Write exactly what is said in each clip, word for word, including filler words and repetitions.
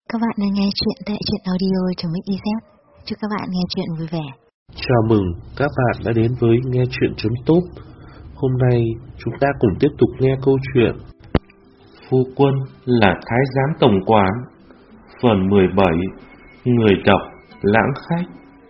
Các bạn đang nghe chuyện tại truyện audio.mixyz. Chúc các bạn nghe chuyện vui vẻ. Chào mừng các bạn đã đến với nghe chuyện.top. Hôm nay chúng ta cùng tiếp tục nghe câu chuyện Phu Quân là Thái Giám Tổng Quán, phần mười bảy. Người đọc Lãng Khách.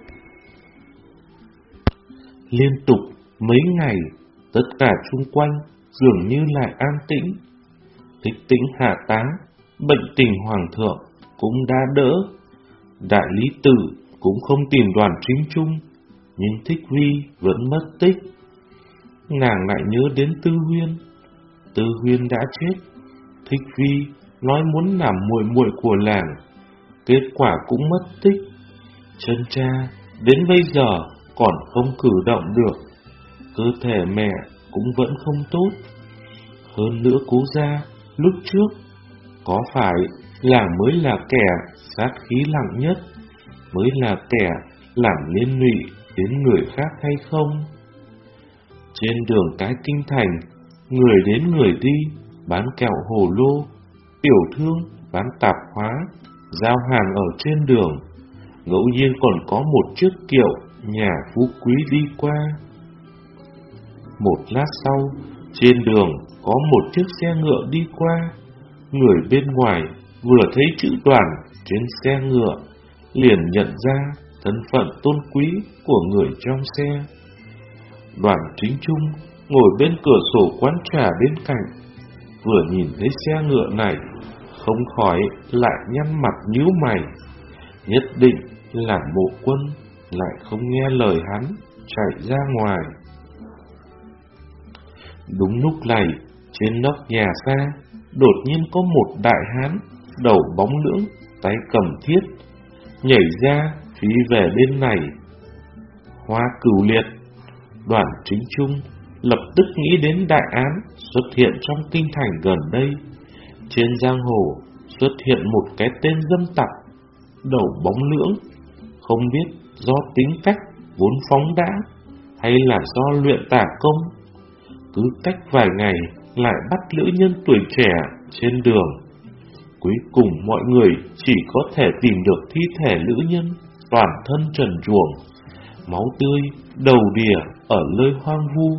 Liên tục mấy ngày, tất cả xung quanh dường như lại an tĩnh. Thích Tĩnh hạ tá, bệnh tình hoàng thượng cũng đã đỡ. Đại lý tự cũng không tìm Đoàn Chính Trung, nhưng Thích Vi vẫn mất tích. Nàng lại nhớ đến Tư Huyên. Tư Huyên đã chết. Thích Vi nói muốn làm muội muội của làng, kết quả cũng mất tích. Chân cha đến bây giờ còn không cử động được, cơ thể mẹ cũng vẫn không tốt. Hơn nữa Cố gia lúc trước có phải làng mới là kẻ sát khí nặng nhất, mới là kẻ làm liên lụy đến người khác hay không? Trên đường cái kinh thành, người đến người đi, bán kẹo hồ lô, tiểu thương bán tạp hóa, giao hàng ở trên đường. Ngẫu nhiên còn có một chiếc kiệu nhà phú quý đi qua. Một lát sau, trên đường có một chiếc xe ngựa đi qua. Người bên ngoài vừa thấy chữ Đoàn trên xe ngựa, liền nhận ra thân phận tôn quý của người trong xe. Đoàn Chính Trung ngồi bên cửa sổ quán trà bên cạnh, vừa nhìn thấy xe ngựa này, không khỏi lại nhăn mặt nhíu mày. Nhất định là Mộ Quân lại không nghe lời hắn, chạy ra ngoài. Đúng lúc này, trên nóc nhà xa, đột nhiên có một đại hán, đầu bóng lưỡng, tay cầm thiết, nhảy ra, phi về bên này. Hoa Cửu Liệt. Đoàn Chính Trung lập tức nghĩ đến đại án xuất hiện trong kinh thành gần đây. Trên giang hồ xuất hiện một cái tên dâm tặc, đầu bóng lưỡng, không biết do tính cách vốn phóng đãng hay là do luyện tà công, cứ cách vài ngày lại bắt nữ nhân tuổi trẻ trên đường. Cuối cùng mọi người chỉ có thể tìm được thi thể nữ nhân toàn thân trần truồng, máu tươi đầu đìa ở nơi hoang vu.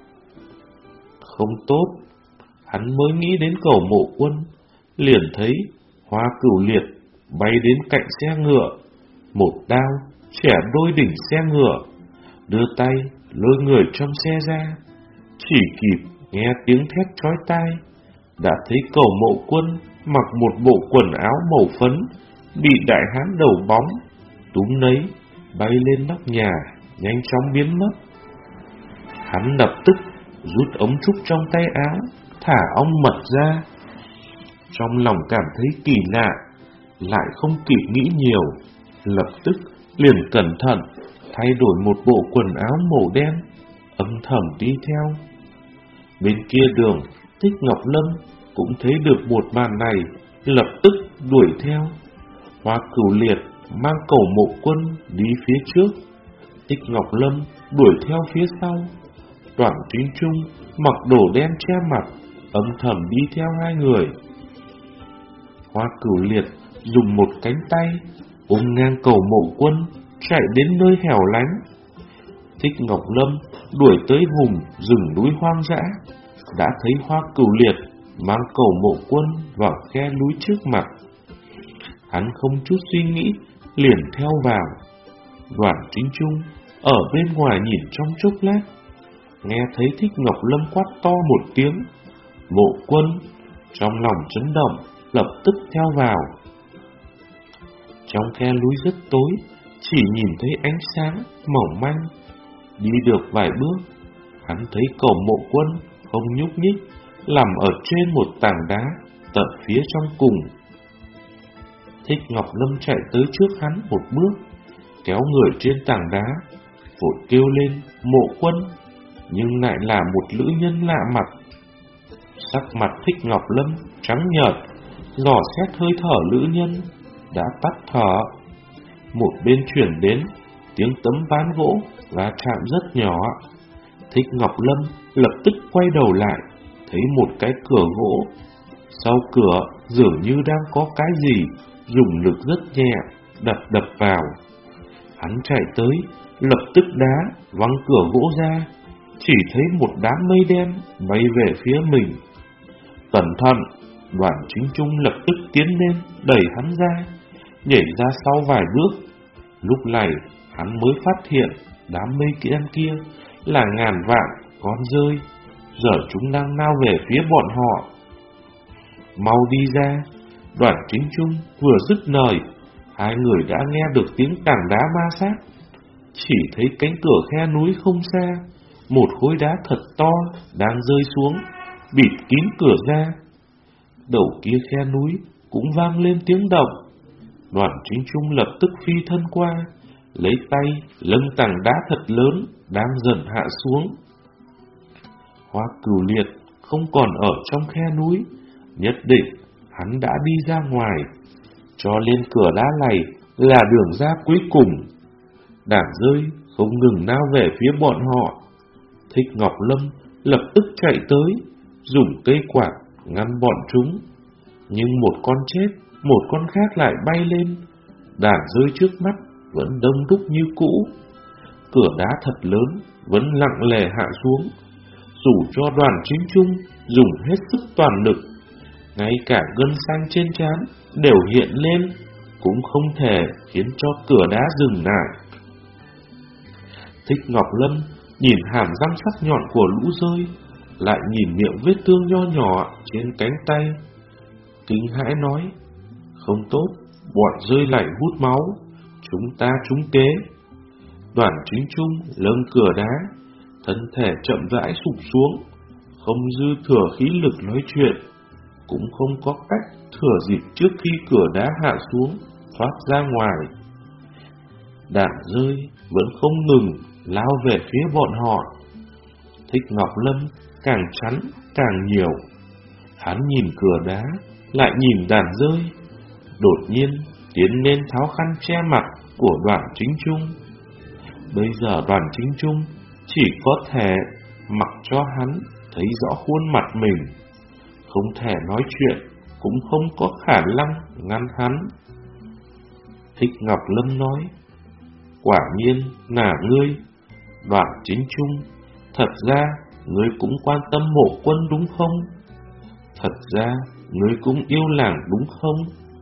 Không tốt, hắn mới nghĩ đến cầu Mộ Quân, liền thấy Hoa Cửu Liệt bay đến cạnh xe ngựa, một đao chẻ đôi đỉnh xe ngựa, đưa tay lôi người trong xe ra. Chỉ kịp nghe tiếng thét chói tai, đã thấy cầu Mộ Quân mặc một bộ quần áo màu phấn, bị đại hán đầu bóng túm lấy, bay lên nóc nhà, nhanh chóng biến mất. Hắn lập tức rút ống trúc trong tay áo, thả ong mật ra. Trong lòng cảm thấy kỳ lạ, lại không kịp nghĩ nhiều, lập tức liền cẩn thận thay đổi một bộ quần áo màu đen, âm thầm đi theo. Bên kia đường, Thích Ngọc Lâm cũng thấy được một màn này, lập tức đuổi theo. Hoa Cửu Liệt mang cầu Mộ Quân đi phía trước, Thích Ngọc Lâm đuổi theo phía sau. Đoàn Chính Trung mặc đồ đen che mặt, âm thầm đi theo hai người. Hoa Cửu Liệt dùng một cánh tay ôm ngang cầu Mộ Quân, chạy đến nơi hẻo lánh. Thích Ngọc Lâm đuổi tới vùng rừng núi hoang dã, đã thấy Hoa Cửu Liệt mang cầu Mộ Quân vào khe núi trước mặt. Hắn không chút suy nghĩ liền theo vào. Đoàn Chính Trung ở bên ngoài nhìn trong chốc lát, nghe thấy Thích Ngọc Lâm quát to một tiếng Mộ Quân, trong lòng chấn động, lập tức theo vào. Trong khe núi rất tối, chỉ nhìn thấy ánh sáng mỏng manh. Đi được vài bước, hắn thấy cầu Mộ Quân không nhúc nhích, nằm ở trên một tảng đá tận phía trong cùng. Thích Ngọc Lâm chạy tới trước hắn một bước, kéo người trên tảng đá, vội kêu lên Mộ Quân, nhưng lại là một nữ nhân lạ mặt. Sắc mặt Thích Ngọc Lâm trắng nhợt, dò xét hơi thở nữ nhân, đã tắt thở. Một bên chuyển đến tiếng tấm ván gỗ va chạm rất nhỏ. Thích Ngọc Lâm lập tức quay đầu lại, thấy một cái cửa gỗ, sau cửa dường như đang có cái gì dùng lực rất nhẹ, đập đập vào. Hắn chạy tới, lập tức đá, văng cửa gỗ ra, chỉ thấy một đám mây đen bay về phía mình. Cẩn thận! Đoàn Chính Trung lập tức tiến lên, đẩy hắn ra, nhảy ra sau vài bước. Lúc này, hắn mới phát hiện đám mây đen kia là ngàn vạn con rơi, giờ chúng đang lao về phía bọn họ. Mau đi ra! Đoàn Chính Trung vừa dứt lời, hai người đã nghe được tiếng tảng đá ma sát. Chỉ thấy cánh cửa khe núi không xa, một khối đá thật to đang rơi xuống, bịt kín cửa ra. Đầu kia khe núi cũng vang lên tiếng động. Đoàn Chính Trung lập tức phi thân qua, lấy tay lâng tảng đá thật lớn đang dần hạ xuống. Hoa Cửu Liệt không còn ở trong khe núi, nhất định hắn đã đi ra ngoài, cho lên cửa đá này là đường ra cuối cùng. Đảng rơi không ngừng lao về phía bọn họ. Thích Ngọc Lâm lập tức chạy tới, dùng cây quạt ngăn bọn chúng. Nhưng một con chết, một con khác lại bay lên. Đảng rơi trước mắt vẫn đông đúc như cũ. Cửa đá thật lớn vẫn lặng lẽ hạ xuống. Dù cho Đoàn Chính Trung dùng hết sức toàn lực, ngay cả gân xanh trên trán đều hiện lên, cũng không thể khiến cho cửa đá dừng lại. Thích Ngọc Lâm nhìn hàm răng sắc nhọn của lũ rơi, lại nhìn miệng vết thương nho nhỏ trên cánh tay, kinh hãi nói: không tốt, bọn rơi lại hút máu, chúng ta trúng kế. Đoàn Chính Trung lâng cửa đá, thân thể chậm rãi sụp xuống, không dư thừa khí lực nói chuyện, cũng không có cách thừa dịp trước khi cửa đá hạ xuống thoát ra ngoài. Đạn rơi vẫn không ngừng lao về phía bọn họ. Thích Ngọc Lâm càng chắn càng nhiều. Hắn nhìn cửa đá, lại nhìn đàn rơi, đột nhiên tiến lên tháo khăn che mặt của Đoàn Chính Trung. Bây giờ Đoàn Chính Trung chỉ có thể mặc cho hắn thấy rõ khuôn mặt mình, không thể nói chuyện, cũng không có khả năng ngăn hắn. Thích Ngọc Lâm nói: quả nhiên là ngươi, Đoàn Chính Trung, thật ra ngươi cũng quan tâm Mộ Quân đúng không? Thật ra ngươi cũng yêu làng đúng không?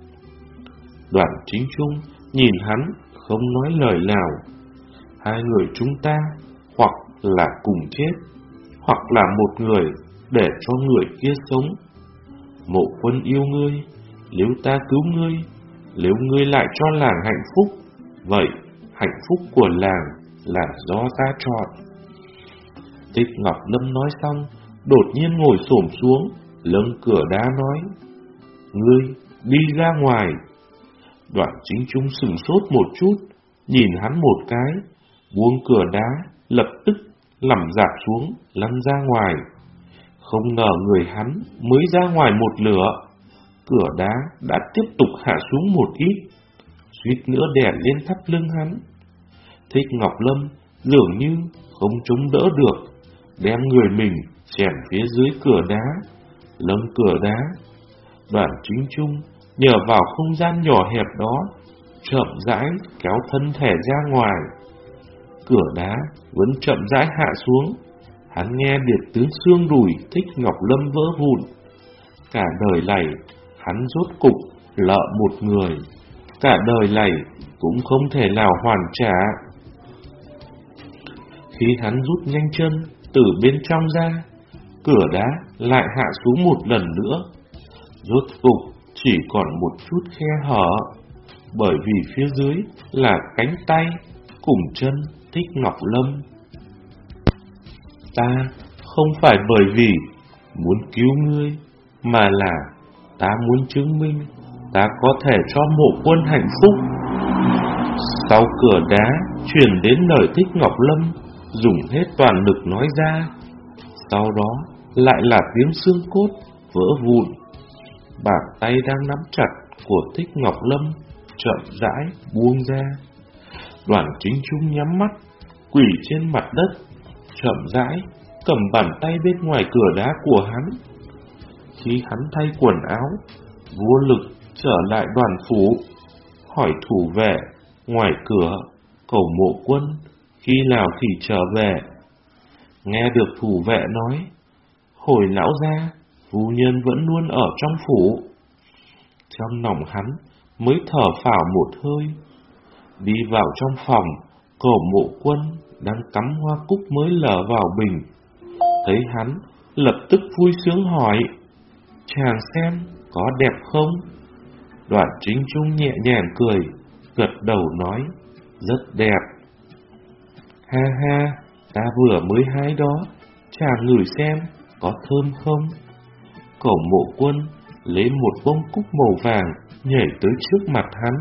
Đoàn Chính Trung nhìn hắn không nói lời nào. Hai người chúng ta hoặc là cùng chết, hoặc là một người để cho người kia sống. Mộ Quân yêu ngươi, nếu ta cứu ngươi, nếu ngươi lại cho làng hạnh phúc, vậy hạnh phúc của làng là do ta chọn. Thích Ngọc Lâm nói xong, đột nhiên ngồi xổm xuống, lưng cửa đá nói: ngươi đi ra ngoài. Đoàn Chính Trung sửng sốt một chút, nhìn hắn một cái, buông cửa đá, lập tức nằm dạp xuống, lăn ra ngoài. Không ngờ người hắn mới ra ngoài một lửa, cửa đá đã tiếp tục hạ xuống một ít, suýt nữa đè lên thắt lưng hắn. Thích Ngọc Lâm dường như không chống đỡ được, đem người mình chèn phía dưới cửa đá, lưng cửa đá. Đoàn Chính Trung nhờ vào không gian nhỏ hẹp đó, chậm rãi kéo thân thể ra ngoài. Cửa đá vẫn chậm rãi hạ xuống. Hắn nghe điệt tướng xương đùi Thích Ngọc Lâm vỡ vụn. Cả đời này hắn rốt cục lợ một người, cả đời này cũng không thể nào hoàn trả. Khi hắn rút nhanh chân từ bên trong ra, cửa đá lại hạ xuống một lần nữa. Rốt cục chỉ còn một chút khe hở, bởi vì phía dưới là cánh tay cùng chân Thích Ngọc Lâm. Ta không phải bởi vì muốn cứu ngươi, mà là ta muốn chứng minh ta có thể cho Mộ Quân hạnh phúc. Sau cửa đá truyền đến lời Thích Ngọc Lâm dùng hết toàn lực nói ra, sau đó lại là tiếng xương cốt vỡ vụn. Bàn tay đang nắm chặt của Thích Ngọc Lâm chậm rãi buông ra. Đoàn Chính Trung nhắm mắt, quỳ trên mặt đất, chậm rãi cầm bàn tay bên ngoài cửa đá của hắn. Khi hắn thay quần áo, vô lực trở lại đoàn phủ, hỏi thủ vệ ngoài cửa Cẩu Mộ Quân khi nào thì trở về. Nghe được thủ vệ nói, hồi lão gia, phu nhân vẫn luôn ở trong phủ. Trong lòng hắn mới thở phào một hơi. Đi vào trong phòng, Cẩu Mộ Quân đang cắm hoa cúc mới lở vào bình. Thấy hắn, lập tức vui sướng hỏi, chàng xem có đẹp không? Đoạn Chính Trung nhẹ nhàng cười, gật đầu nói, rất đẹp. Ha ha, ta vừa mới hái đó, chàng ngửi xem có thơm không? Cẩu Mộ Quân lấy một bông cúc màu vàng nhảy tới trước mặt hắn.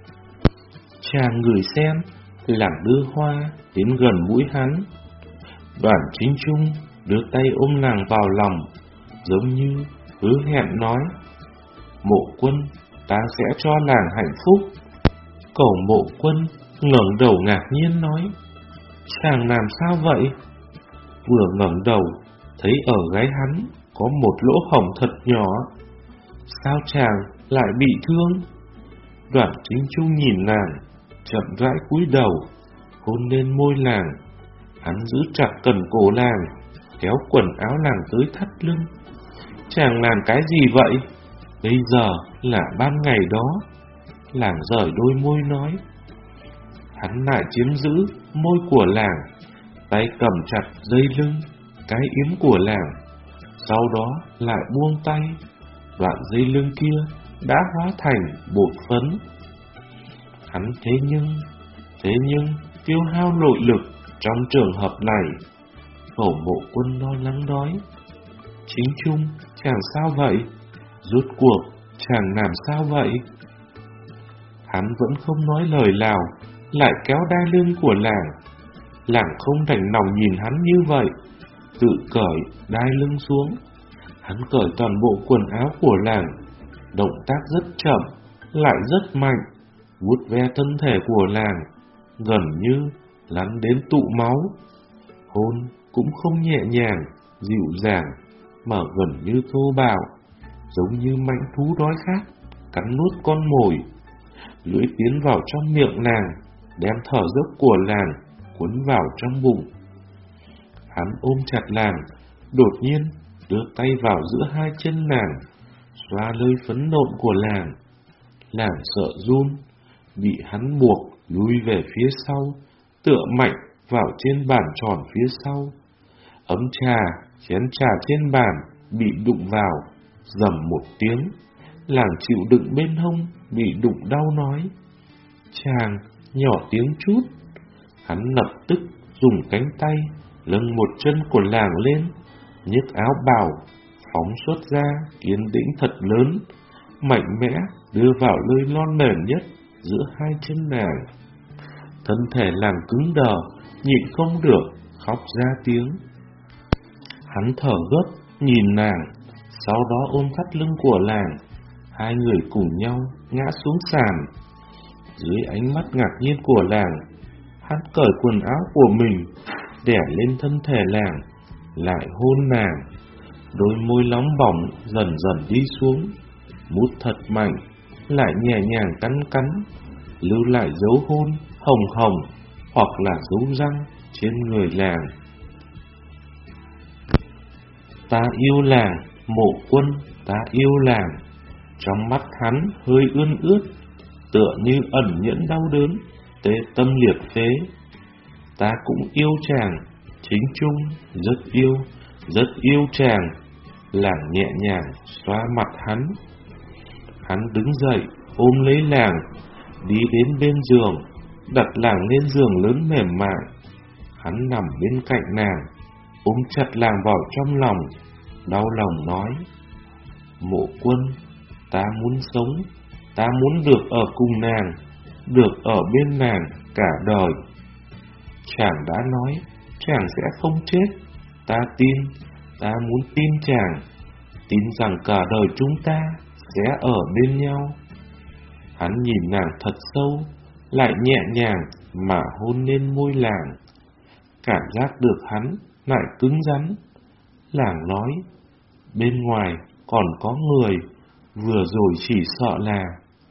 Chàng ngửi xem, lảng đưa hoa đến gần mũi hắn. Đoạn Chính Trung đưa tay ôm nàng vào lòng, giống như hứa hẹn nói, Mộ Quân, ta sẽ cho nàng hạnh phúc. Cẩu Mộ Quân ngẩng đầu ngạc nhiên nói, chàng làm sao vậy? Vừa ngẩng đầu, thấy ở gáy hắn có một lỗ hổng thật nhỏ. Sao chàng lại bị thương? Đoạn Chính Trung nhìn nàng, chậm rãi cúi đầu, hôn lên môi nàng. Hắn giữ chặt cần cổ nàng, kéo quần áo nàng tới thắt lưng. Chàng làm cái gì vậy? Bây giờ là ban ngày đó. Nàng rời đôi môi nói. Hắn lại chiếm giữ môi của nàng, tay cầm chặt dây lưng, cái yếm của nàng. Sau đó lại buông tay. Đoạn dây lưng kia đã hóa thành bột phấn. Hắn thế nhưng, thế nhưng tiêu hao nội lực trong trường hợp này. Cẩu Mộ Quân lo lắng nói, Chính Trung, chàng sao vậy? Rốt cuộc, chàng làm sao vậy? Hắn vẫn không nói lời nào, lại kéo đai lưng của nàng. Nàng không đành lòng nhìn hắn như vậy, tự cởi đai lưng xuống. Hắn cởi toàn bộ quần áo của nàng, động tác rất chậm, lại rất mạnh, vuốt ve thân thể của nàng, gần như lắn đến tụ máu. Hôn cũng không nhẹ nhàng, dịu dàng, mà gần như thô bạo, giống như mãnh thú đói khát, cắn nuốt con mồi. Lưỡi tiến vào trong miệng nàng, đem thở dốc của nàng cuốn vào trong bụng. Hắn ôm chặt nàng, đột nhiên đưa tay vào giữa hai chân nàng, xoa lơi phấn nộn của nàng. Nàng sợ run, bị hắn buộc lùi về phía sau, tựa mạnh vào trên bàn tròn phía sau. Ấm trà, chén trà trên bàn bị đụng vào, rầm một tiếng. Nàng chịu đựng bên hông, bị đụng đau nói, chàng, nhỏ tiếng chút. Hắn lập tức dùng cánh tay nâng một chân của nàng lên, nhấc áo bào, phóng xuất ra kiến đĩnh thật lớn, mạnh mẽ đưa vào nơi lon nền nhất giữa hai chân nàng. Thân thể nàng cứng đờ, nhịn không được, khóc ra tiếng. Hắn thở gấp, nhìn nàng, sau đó ôm thắt lưng của nàng. Hai người cùng nhau ngã xuống sàn. Dưới ánh mắt ngạc nhiên của nàng, hắn cởi quần áo của mình, đè lên thân thể nàng, lại hôn nàng. Đôi môi nóng bỏng dần dần đi xuống, mút thật mạnh, lại nhẹ nhàng cắn cắn, lưu lại dấu hôn hồng hồng hoặc là dấu răng trên người nàng. Ta yêu nàng, Mộ Quân, ta yêu nàng. Trong mắt hắn hơi ươn ướt, tựa như ẩn nhẫn đau đớn, tê tâm liệt phế. Ta cũng yêu chàng, Chính Trung, rất yêu, rất yêu chàng. Nàng nhẹ nhàng xoa mặt hắn. Hắn đứng dậy, ôm lấy nàng, đi đến bên giường, đặt nàng lên giường lớn mềm mại. Hắn nằm bên cạnh nàng, ôm chặt nàng vào trong lòng, đau lòng nói, Mộ Quân, ta muốn sống, ta muốn được ở cùng nàng, được ở bên nàng cả đời. Chàng đã nói, chàng sẽ không chết, ta tin, ta muốn tin chàng, tin rằng cả đời chúng ta sẽ ở bên nhau. Hắn nhìn nàng thật sâu, lại nhẹ nhàng mà hôn lên môi nàng. Cảm giác được hắn lại cứng rắn. Nàng nói, bên ngoài còn có người, vừa rồi chỉ sợ là...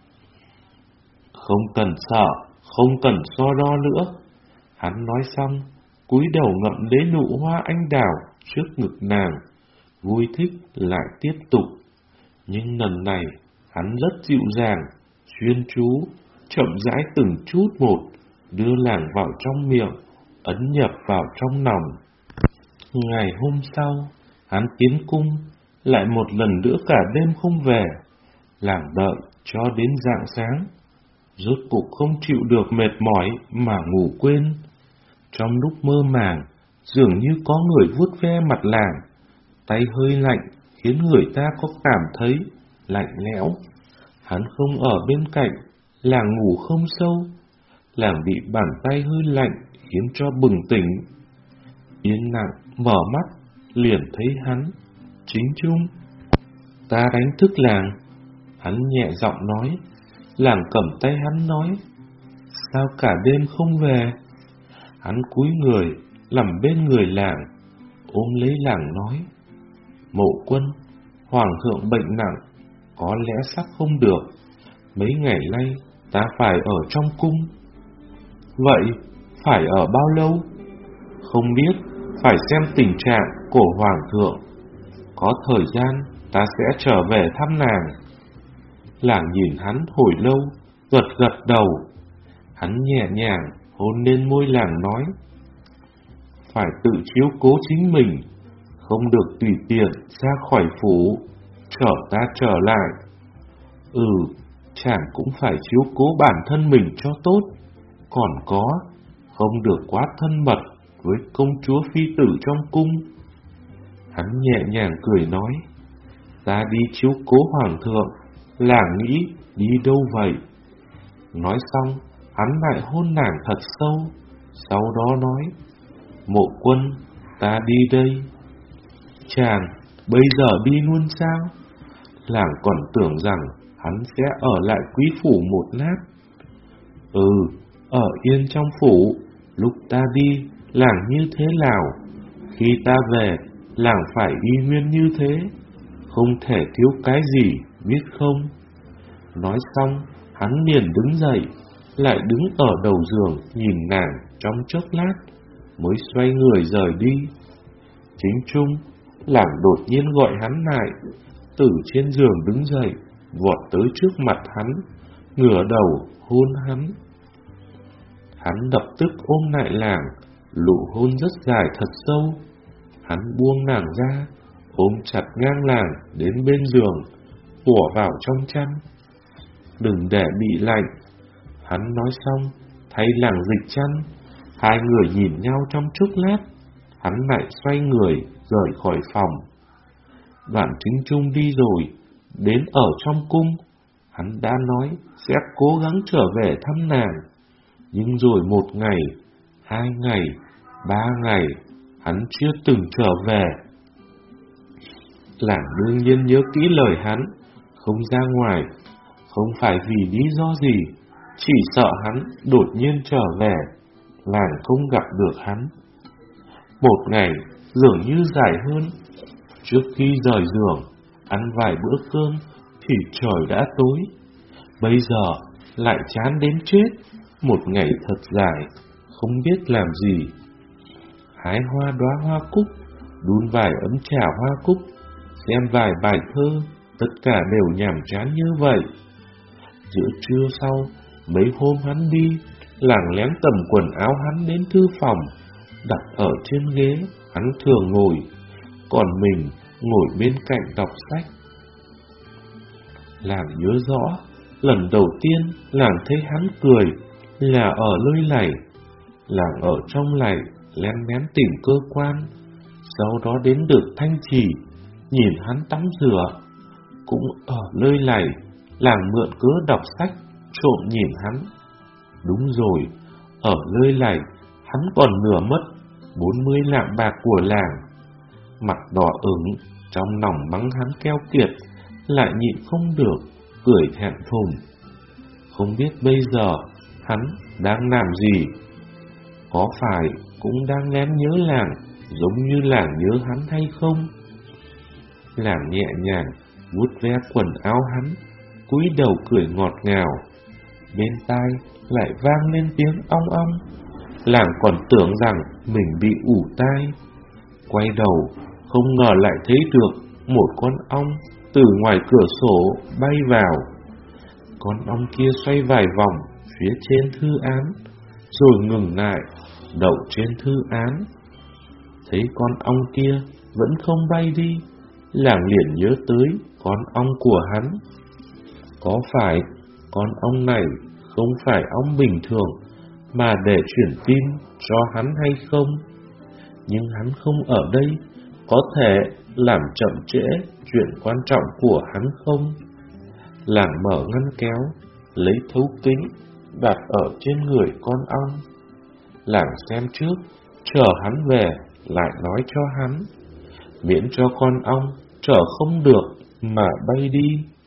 Không cần sợ, không cần so đo nữa. Hắn nói xong, cúi đầu ngậm lấy nụ hoa anh đào trước ngực nàng, vui thích lại tiếp tục. Nhưng lần này, hắn rất dịu dàng, chuyên chú, chậm rãi từng chút một, đưa nàng vào trong miệng, ấn nhập vào trong lòng. Ngày hôm sau, hắn tiến cung, lại một lần nữa cả đêm không về. Nàng đợi cho đến rạng sáng, rốt cục không chịu được mệt mỏi mà ngủ quên. Trong lúc mơ màng, dường như có người vuốt ve mặt nàng, tay hơi lạnh khiến người ta có cảm thấy lạnh lẽo. Hắn không ở bên cạnh, nàng ngủ không sâu, nàng bị bàn tay hơi lạnh khiến cho bừng tỉnh. Yên lặng mở mắt, liền thấy hắn. Chính Trung. Ta đánh thức nàng. Hắn nhẹ giọng nói. Nàng cầm tay hắn nói. Sao cả đêm không về? Hắn cúi người, nằm bên người nàng, ôm lấy nàng nói. Mộ Quân, hoàng thượng bệnh nặng, có lẽ sắp không được. Mấy ngày nay ta phải ở trong cung. Vậy phải ở bao lâu? Không biết, phải xem tình trạng của hoàng thượng. Có thời gian ta sẽ trở về thăm nàng. Nàng nhìn hắn hồi lâu, gật gật đầu. Hắn nhẹ nhàng hôn lên môi nàng nói. Phải tự chiếu cố chính mình, không được tùy tiện ra khỏi phủ, chở ta trở lại. Ừ, chàng cũng phải chiếu cố bản thân mình cho tốt. Còn có, không được quá thân mật với công chúa phi tử trong cung. Hắn nhẹ nhàng cười nói. Ta đi chiếu cố hoàng thượng, là nghĩ đi đâu vậy? Nói xong, hắn lại hôn nàng thật sâu, sau đó nói. Mộ Quân, ta đi đây. Chàng, bây giờ đi luôn sao? Nàng còn tưởng rằng hắn sẽ ở lại quý phủ một lát. Ừ, ở yên trong phủ, lúc ta đi, làng như thế nào? Khi ta về, làng phải y nguyên như thế, không thể thiếu cái gì, biết không? Nói xong, hắn liền đứng dậy, lại đứng ở đầu giường nhìn nàng trong chốc lát, mới xoay người rời đi. Chính Trung, làng đột nhiên gọi hắn lại, từ trên giường đứng dậy, vọt tới trước mặt hắn, ngửa đầu hôn hắn. Hắn lập tức ôm lại làng, nụ hôn rất dài thật sâu. Hắn buông nàng ra, ôm chặt ngang làng đến bên giường, ùa vào trong chăn. Đừng để bị lạnh. Hắn nói xong, thay làng dịch chăn. Hai người nhìn nhau trong chốc lát, hắn lại xoay người rời khỏi phòng. Đoạn Chính Trung đi rồi, đến ở trong cung, hắn đã nói sẽ cố gắng trở về thăm nàng. Nhưng rồi một ngày, hai ngày, ba ngày, hắn chưa từng trở về. Làng đương nhiên nhớ kỹ lời hắn, không ra ngoài, không phải vì lý do gì, chỉ sợ hắn đột nhiên trở về, làng không gặp được hắn. Một ngày dường như dài hơn. Trước khi rời giường, ăn vài bữa cơm thì trời đã tối. Bây giờ lại chán đến chết, một ngày thật dài, không biết làm gì. Hái hoa đóa hoa cúc, đun vài ấm trà hoa cúc, xem vài bài thơ, tất cả đều nhàm chán như vậy. Giữa trưa sau, mấy hôm hắn đi, làng lén tầm quần áo hắn đến thư phòng, đặt ở trên ghế hắn thường ngồi, còn mình ngồi bên cạnh đọc sách. Làng nhớ rõ, lần đầu tiên làng thấy hắn cười là ở lơi lầy. Làng ở trong lầy lén lén tìm cơ quan, sau đó đến được Thanh Trì, nhìn hắn tắm rửa. Cũng ở lơi lầy, làng mượn cớ đọc sách, trộm nhìn hắn. Đúng rồi, ở lơi lầy, hắn còn nửa mất bốn mươi lạng bạc của làng. Mặt đỏ ửng, trong lòng mắng hắn keo kiệt, lại nhịn không được, cười thẹn thùng. Không biết bây giờ hắn đang làm gì? Có phải cũng đang lén nhớ làng, giống như làng nhớ hắn hay không? Làng nhẹ nhàng vuốt ve quần áo hắn, cúi đầu cười ngọt ngào. Bên tai lại vang lên tiếng ong ong. Làng còn tưởng rằng mình bị ù tai. Quay đầu, không ngờ lại thấy được một con ong từ ngoài cửa sổ bay vào. Con ong kia xoay vài vòng phía trên thư án, rồi ngừng lại, đậu trên thư án. Thấy con ong kia vẫn không bay đi, làng liền nhớ tới con ong của hắn. Có phải con ong này không phải ong bình thường mà để truyền tin cho hắn hay không? Nhưng hắn không ở đây, có thể làm chậm trễ chuyện quan trọng của hắn không? Làng mở ngăn kéo, lấy thấu kính đặt ở trên người con ong. Làng xem trước, chờ hắn về lại nói cho hắn, miễn cho con ong chờ không được mà bay đi.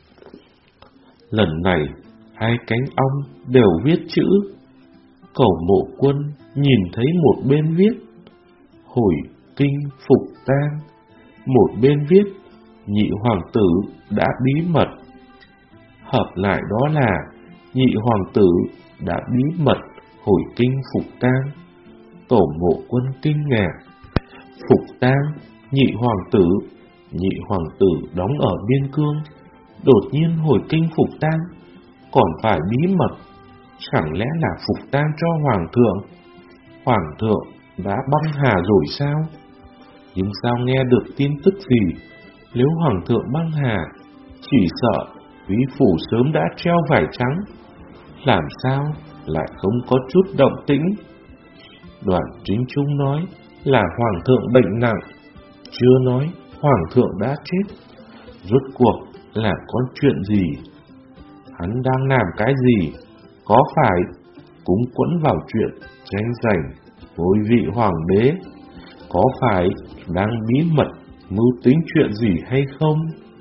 Lần này hai cánh ong đều viết chữ. Cẩu Mộ Quân nhìn thấy một bên viết hồi kinh phục tang, một bên viết nhị hoàng tử đã bí mật. Hợp lại đó là nhị hoàng tử đã bí mật hồi kinh phục tang. Cẩu Mộ Quân kinh ngạc. Phục tang, nhị hoàng tử, nhị hoàng tử đóng ở biên cương, đột nhiên hồi kinh phục tang, còn phải bí mật. Chẳng lẽ là phục tang cho hoàng thượng? Hoàng thượng đã băng hà rồi sao? Nhưng sao nghe được tin tức gì? Nếu hoàng thượng băng hà, chỉ sợ quý phủ sớm đã treo vải trắng. Làm sao lại không có chút động tĩnh? Đoàn Chính Trung nói là hoàng thượng bệnh nặng, chưa nói hoàng thượng đã chết. Rốt cuộc là có chuyện gì? Hắn đang làm cái gì? Có phải cũng quấn vào chuyện tranh giành ngôi vị hoàng đế? Có phải đang bí mật mưu tính chuyện gì hay không?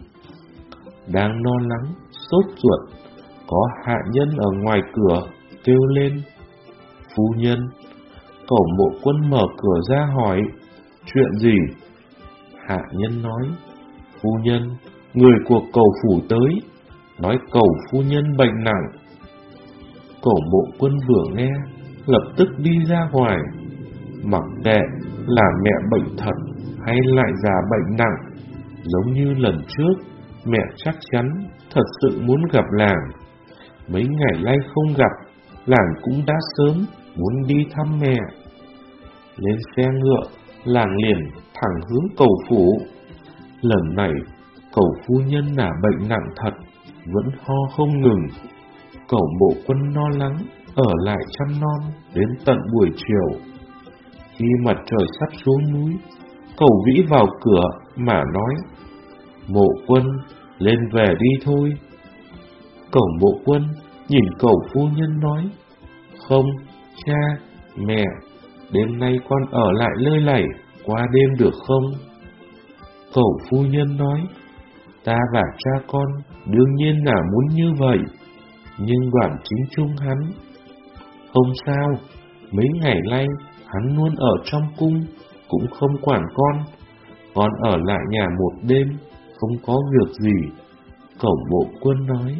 Đang lo lắng, sốt ruột, có hạ nhân ở ngoài cửa kêu lên: "Phu nhân!" Cẩu Mộ Quân mở cửa ra hỏi: "Chuyện gì?" Hạ nhân nói: "Phu nhân, người của Cẩu phủ tới, nói Cẩu phu nhân bệnh nặng." Cẩu Mộ Quân vừa nghe, lập tức đi ra ngoài. Mặc kệ là mẹ bệnh thật hay lại già bệnh nặng, giống như lần trước, mẹ chắc chắn thật sự muốn gặp làng. Mấy ngày nay không gặp, làng cũng đã sớm muốn đi thăm mẹ. Lên xe ngựa, làng liền thẳng hướng Cẩu phủ. Lần này, Cẩu phu nhân là bệnh nặng thật, vẫn ho không ngừng. Cẩu Mộ Quân lo lắng ở lại chăm nom đến tận buổi chiều. Khi mặt trời sắp xuống núi, Cẩu Vĩ vào cửa mà nói: "Mộ Quân, lên về đi thôi." Cẩu Mộ Quân nhìn Cẩu phu nhân nói: "Không, cha, mẹ, đêm nay con ở lại lơi lẩy qua đêm được không?" Cẩu phu nhân nói: "Ta và cha con đương nhiên là muốn như vậy, nhưng Đoàn Chính Trung hắn..." "Không sao, mấy ngày nay hắn luôn ở trong cung, cũng không quản con. Con ở lại nhà một đêm, không có việc gì." Cẩu Mộ Quân nói.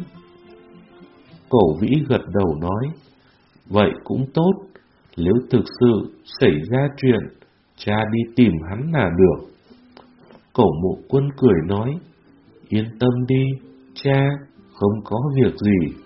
Cẩu Vĩ gật đầu nói: "Vậy cũng tốt, nếu thực sự xảy ra chuyện, cha đi tìm hắn là được." Cẩu Mộ Quân cười nói: "Yên tâm đi, cha, không có việc gì."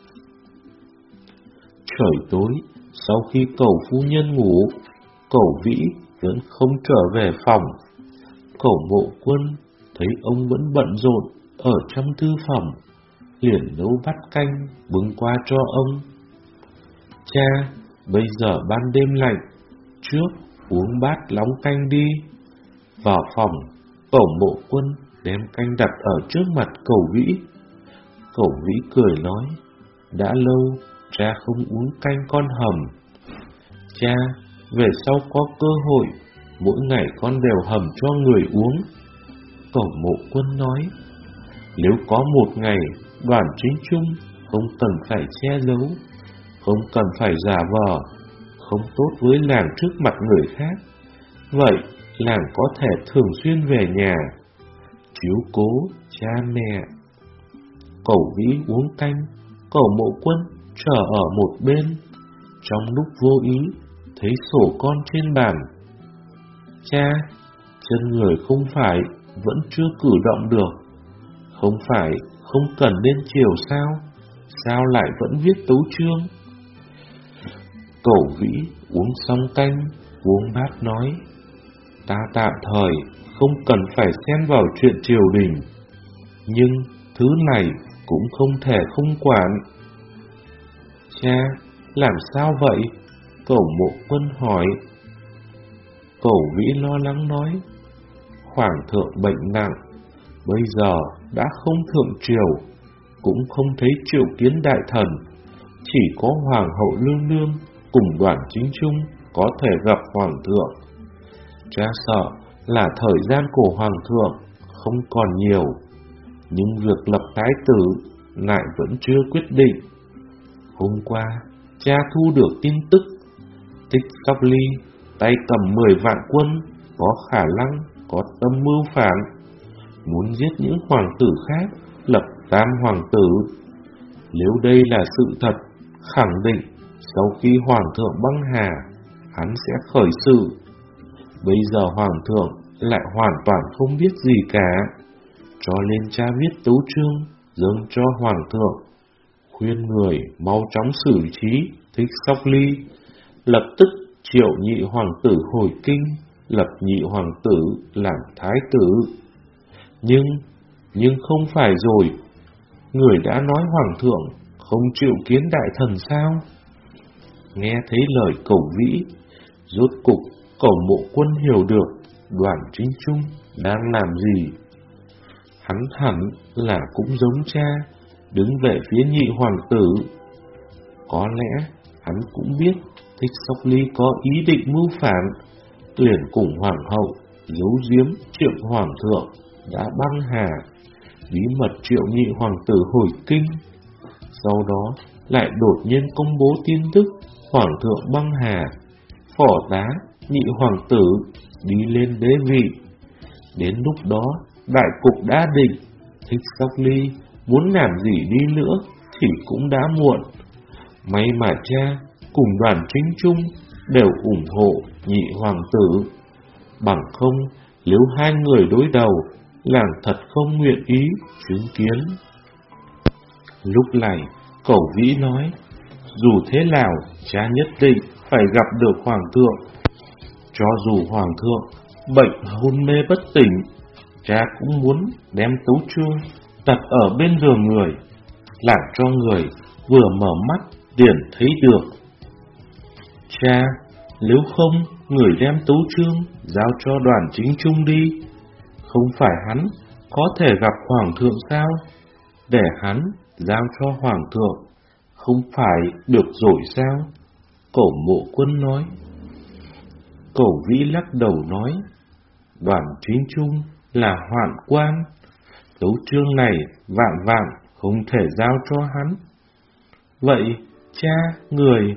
Trời tối, sau khi Cẩu phu nhân ngủ, Cẩu Vĩ vẫn không trở về phòng. Cẩu Mộ Quân thấy ông vẫn bận rộn ở trong thư phòng, liền nấu bát canh bưng qua cho ông. "Cha, bây giờ ban đêm lạnh, trước uống bát nóng canh đi." Vào phòng, Cẩu Mộ Quân đem canh đặt ở trước mặt Cẩu Vĩ. Cẩu Vĩ cười nói: "Đã lâu cha không uống canh con hầm. Cha, về sau có cơ hội, mỗi ngày con đều hầm cho người uống." Cẩu Mộ Quân nói: "Nếu có một ngày Đoàn Chính Trung không cần phải che giấu, không cần phải giả vờ, không tốt với làng trước mặt người khác, vậy làng có thể thường xuyên về nhà, chiếu cố cha mẹ, Cẩu Vĩ uống canh, Cẩu Mộ Quân chờ ở một bên. Trong lúc vô ý thấy sổ con trên bàn. Cha, chân người không phải vẫn chưa cử động được. Không phải không cần lên triều sao? Sao lại vẫn viết tấu chương? Cẩu Vĩ uống xong canh, uống bát nói: Ta tạm thời không cần phải xen vào chuyện triều đình, nhưng thứ này cũng không thể không quản. Cha, làm sao vậy? Cẩu Mộ Quân hỏi. Cẩu Vĩ lo lắng nói: Hoàng thượng bệnh nặng, bây giờ đã không thượng triều, cũng không thấy triệu kiến đại thần, chỉ có Hoàng hậu Nương Nương cùng Đoàn Chính Trung có thể gặp Hoàng thượng. Cha sợ là thời gian của Hoàng thượng không còn nhiều, nhưng việc lập thái tử lại vẫn chưa quyết định. Hôm qua, cha thu được tin tức, Tích Sóc Ly tay cầm mười vạn quân, có khả năng, có tâm mưu phản, muốn giết những hoàng tử khác, lập tam hoàng tử. Nếu đây là sự thật, khẳng định sau khi Hoàng thượng băng hà, hắn sẽ khởi sự. Bây giờ Hoàng thượng lại hoàn toàn không biết gì cả, cho nên cha viết tấu chương dâng cho Hoàng thượng, khuyên người mau chóng xử trí Thích Sóc Ly, lập tức triệu nhị hoàng tử hồi kinh, lập nhị hoàng tử làm thái tử. Nhưng, nhưng không phải rồi, người đã nói Hoàng thượng không triệu kiến đại thần sao? Nghe thấy lời Cẩu Vĩ, rốt cục Cẩu Mộ Quân hiểu được Đoàn Chính Trung đang làm gì. Hắn hẳn là cũng giống cha, đứng về phía nhị hoàng tử. Có lẽ hắn cũng biết Thích Sóc Ly có ý định mưu phản, liền cùng hoàng hậu giấu giếm triệu hoàng thượng đã băng hà, bí mật triệu nhị hoàng tử hồi kinh. Sau đó lại đột nhiên công bố tin tức hoàng thượng băng hà, phỏ tá nhị hoàng tử đi lên đế vị. Đến lúc đó đại cục đã định, Thích Sóc Ly muốn làm gì đi nữa thì cũng đã muộn. May mà cha cùng Đoàn Chính Trung đều ủng hộ nhị hoàng tử, bằng không nếu hai người đối đầu, làng thật không nguyện ý chứng kiến. Lúc này Cẩu Vĩ nói: Dù thế nào cha nhất định phải gặp được Hoàng thượng. Cho dù Hoàng thượng bệnh hôn mê bất tỉnh, cha cũng muốn đem tấu chương đặt ở bên giường người, làm cho người vừa mở mắt liền thấy được. Cha, nếu không, người đem tấu chương giao cho Đoàn Chính Trung đi. Không phải hắn có thể gặp Hoàng thượng sao? Để hắn giao cho Hoàng thượng, không phải được rồi sao? Cẩu Mộ Quân nói. Cẩu Vĩ lắc đầu nói: Đoàn Chính Trung là hoạn quan, tấu chương này vạn vạn không thể giao cho hắn. Vậy cha, người...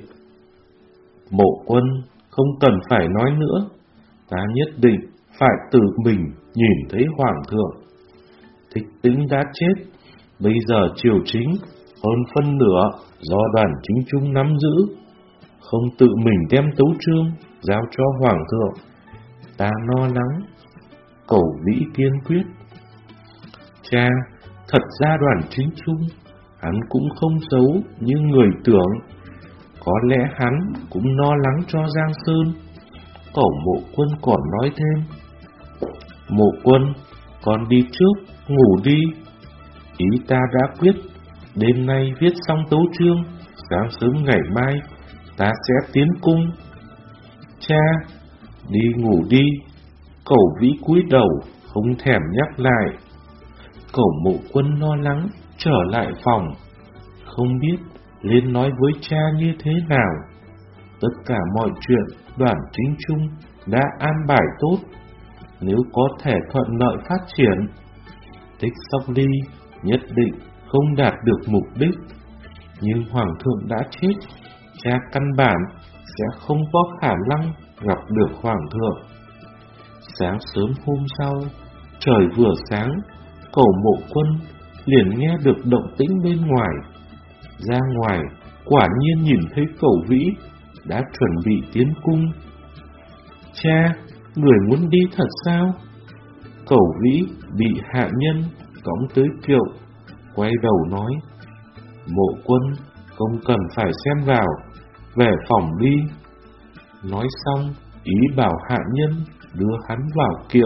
Mộ Quân không cần phải nói nữa, ta nhất định phải tự mình nhìn thấy Hoàng thượng. Thích Tĩnh đã chết, bây giờ triều chính hơn phân nửa do Đoàn Chính Trung nắm giữ, không tự mình đem tấu chương giao cho Hoàng thượng, ta lo lắng. Cẩu Vĩ kiên quyết. Cha, thật ra Đoàn Chính Trung hắn cũng không xấu như người tưởng, có lẽ hắn cũng lo lắng cho Giang Sơn. Cẩu Mộ Quân còn nói thêm: Mộ Quân, con đi trước, ngủ đi. Ý ta đã quyết, đêm nay viết xong tấu chương, sáng sớm ngày mai ta sẽ tiến cung. Cha, đi ngủ đi. Cẩu Vĩ cúi đầu không thèm nhắc lại. Cẩu Mộ Quân lo lắng trở lại phòng, không biết nên nói với cha như thế nào. Tất cả mọi chuyện Đoàn Chính Trung đã an bài tốt, nếu có thể thuận lợi phát triển, Thích Sóc Ly nhất định không đạt được mục đích. Nhưng Hoàng thượng đã chết, cha căn bản sẽ không có khả năng gặp được Hoàng thượng. Sáng sớm hôm sau, trời vừa sáng, Cẩu Mộ Quân liền nghe được động tĩnh bên ngoài. Ra ngoài, quả nhiên nhìn thấy Cẩu Vĩ đã chuẩn bị tiến cung. Cha, người muốn đi thật sao? Cẩu Vĩ bị hạ nhân cõng tới kiệu, quay đầu nói: Mộ Quân, không cần phải xen vào, về phòng đi. Nói xong, ý bảo hạ nhân đưa hắn vào kiệu.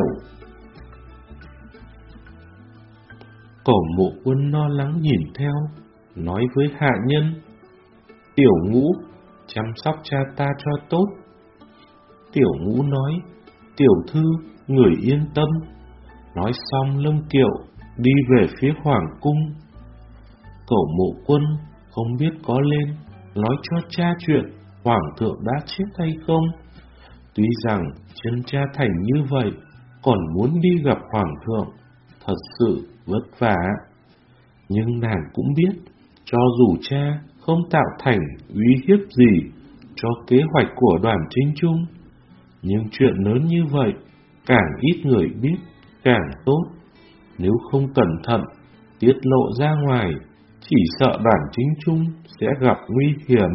Cẩu Mộ Quân lo lắng nhìn theo, nói với hạ nhân: Tiểu Ngũ, chăm sóc cha ta cho tốt. Tiểu Ngũ nói: Tiểu thư, người yên tâm. Nói xong lưng kiệu đi về phía hoàng cung. Cẩu Mộ Quân không biết có lên nói cho cha chuyện hoàng thượng đã chết hay không. Tuy rằng chân cha thành như vậy, còn muốn đi gặp hoàng thượng, thật sự vất vả. Nhưng nàng cũng biết, cho dù cha không tạo thành uy hiếp gì cho kế hoạch của Đoàn Chính Trung, nhưng chuyện lớn như vậy càng ít người biết càng tốt. Nếu không cẩn thận tiết lộ ra ngoài, chỉ sợ Đoàn Chính Trung sẽ gặp nguy hiểm.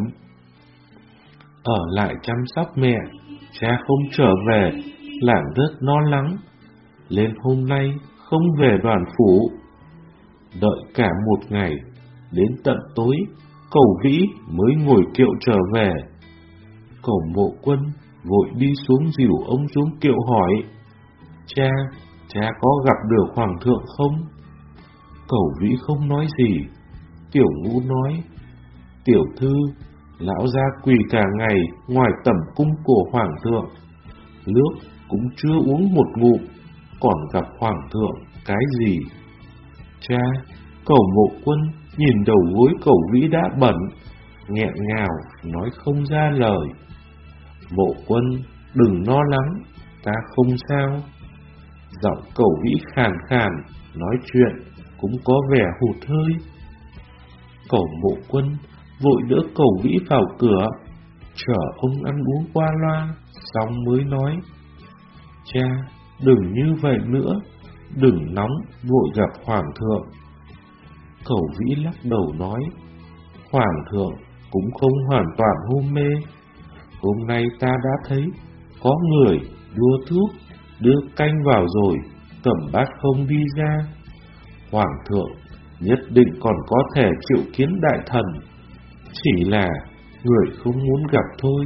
Ở lại chăm sóc mẹ, cha không trở về, nàng rất lo lắng. Lên hôm nay không về đoàn phủ. Đợi cả một ngày, đến tận tối, Cẩu Vĩ mới ngồi kiệu trở về. Cẩu Mộ Quân vội đi xuống dìu ông xuống kiệu hỏi: Cha, cha có gặp được hoàng thượng không? Cẩu Vĩ không nói gì. Tiểu Ngũ nói: Tiểu thư, lão gia quỳ cả ngày ngoài tẩm cung của hoàng thượng, nước cũng chưa uống một ngụm, còn gặp hoàng thượng cái gì? Cha, Cẩu Mộ Quân nhìn đầu gối Cẩu Vĩ đã bẩn, nghẹn ngào nói không ra lời. Mộ Quân, đừng lo lắng, ta không sao. Giọng Cẩu Vĩ khàn khàn, nói chuyện cũng có vẻ hụt hơi. Cẩu Mộ Quân vội đỡ Cẩu Vĩ vào cửa, chở ông ăn uống qua loa, xong mới nói: Cha, đừng như vậy nữa, đừng nóng vội gặp hoàng thượng. Cẩu Vĩ lắc đầu nói: Hoàng thượng cũng không hoàn toàn hôn mê. Hôm nay ta đã thấy có người đưa thuốc, đưa canh vào rồi, cầm bát không đi ra. Hoàng thượng nhất định còn có thể triệu kiến đại thần, chỉ là người không muốn gặp thôi.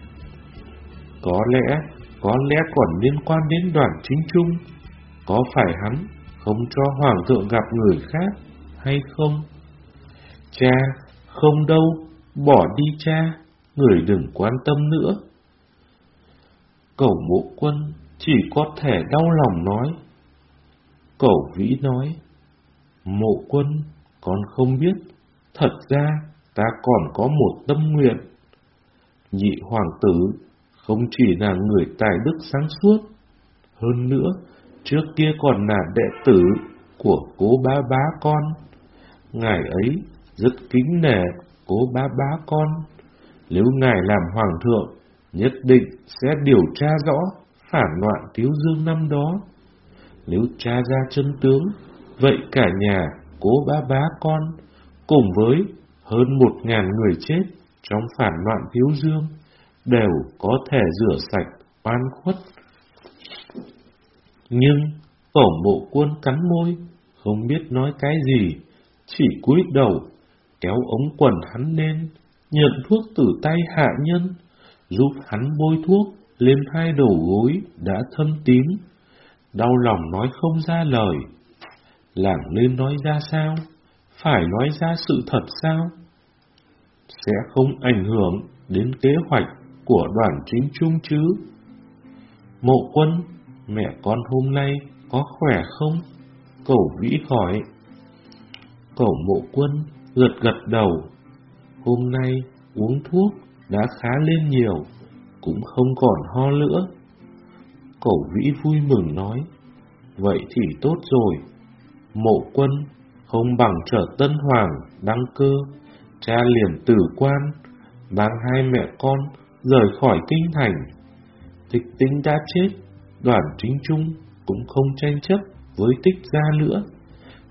Có lẽ, có lẽ còn liên quan đến Đoàn Chính Trung. Có phải hắn không cho hoàng thượng gặp người khác hay không? Cha, không đâu, bỏ đi cha, người đừng quan tâm nữa. Cẩu Mộ Quân chỉ có thể đau lòng nói. Cẩu Vĩ nói: Mộ Quân, con không biết, thật ra ta còn có một tâm nguyện. Nhị hoàng tử không chỉ là người tài đức sáng suốt, hơn nữa trước kia còn là đệ tử của Cố Bá Bá con. Ngài ấy rất kính nể Cố Bá Bá con. Nếu ngài làm hoàng thượng, nhất định sẽ điều tra rõ phản loạn Tiếu Dương năm đó. Nếu tra ra chân tướng, vậy cả nhà Cố Bá Bá con cùng với hơn một ngàn người chết trong phản loạn Tiếu Dương đều có thể rửa sạch oan khuất. Nhưng Cẩu Mộ Quân cắn môi, không biết nói cái gì, chỉ cúi đầu kéo ống quần hắn lên, nhận thuốc từ tay hạ nhân, giúp hắn bôi thuốc lên hai đầu gối đã thâm tím. Đau lòng nói không ra lời. Làng lên nói ra sao? Phải nói ra sự thật sao? Sẽ không ảnh hưởng đến kế hoạch của Đoàn Chính Trung chứ? Mộ Quân, mẹ con hôm nay có khỏe không? Cẩu Vĩ hỏi. Cẩu Mộ Quân gật gật đầu. Hôm nay uống thuốc đã khá lên nhiều, cũng không còn ho nữa. Cẩu Vĩ vui mừng nói: Vậy thì tốt rồi. Mộ Quân không bằng trở Tân Hoàng đăng cơ, cha liền tử quan, mang hai mẹ con rời khỏi kinh thành. Tịch Tĩnh đã chết, Đoàn Chính Trung cũng không tranh chấp với Tích gia nữa.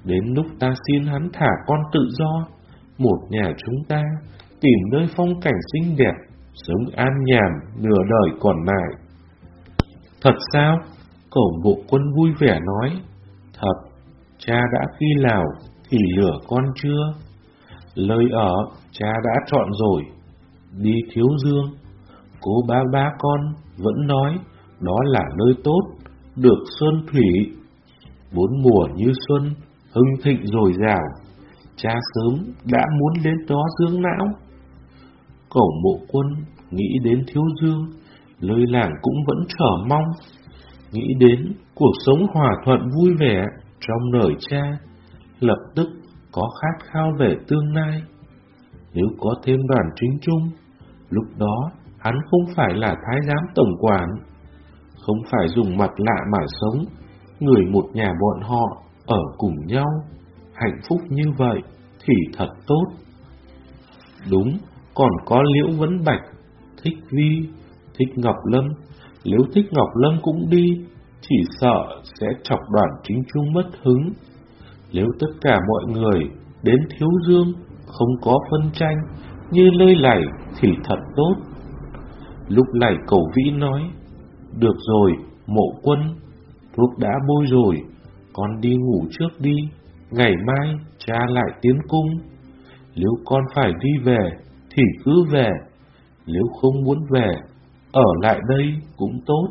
Đến lúc ta xin hắn thả con tự do, một nhà chúng ta tìm nơi phong cảnh xinh đẹp, sống an nhàn nửa đời còn lại. Thật sao? Cẩu Mộ Quân vui vẻ nói. Thật, cha đã khi nào thì lừa con chưa? Lời ở cha đã chọn rồi. Đi Thiếu Dương, cố ba ba con vẫn nói đó là nơi tốt, được xuân thủy. Bốn mùa như xuân, hưng thịnh dồi dào, cha sớm đã muốn đến đó dưỡng não. Cẩu Mộ Quân nghĩ đến Thiếu Dương, lời làng cũng vẫn chờ mong. Nghĩ đến cuộc sống hòa thuận vui vẻ trong đời cha, lập tức có khát khao về tương lai. Nếu có thêm Đoàn Chính Trung, lúc đó hắn không phải là thái giám tổng quản, không phải dùng mặt lạ mà sống, người một nhà bọn họ ở cùng nhau, hạnh phúc như vậy thì thật tốt. Đúng, còn có Liễu Vấn Bạch, Thích Vi, Thích Ngọc Lâm. Nếu Thích Ngọc Lâm cũng đi, chỉ sợ sẽ chọc Đoàn Chính Trung mất hứng. Nếu tất cả mọi người đến Thiếu Dương không có phân tranh như nơi này thì thật tốt. Lúc này Cẩu Vĩ nói, được rồi, Mộ Quân, thuốc đã bôi rồi, con đi ngủ trước đi, ngày mai cha lại tiến cung. Nếu con phải đi về thì cứ về, nếu không muốn về, ở lại đây cũng tốt.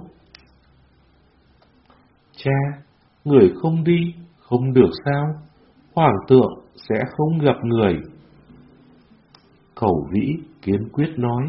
Cha, người không đi, không được sao? Hoàng thượng sẽ không gặp người. Cẩu Vĩ kiên quyết nói.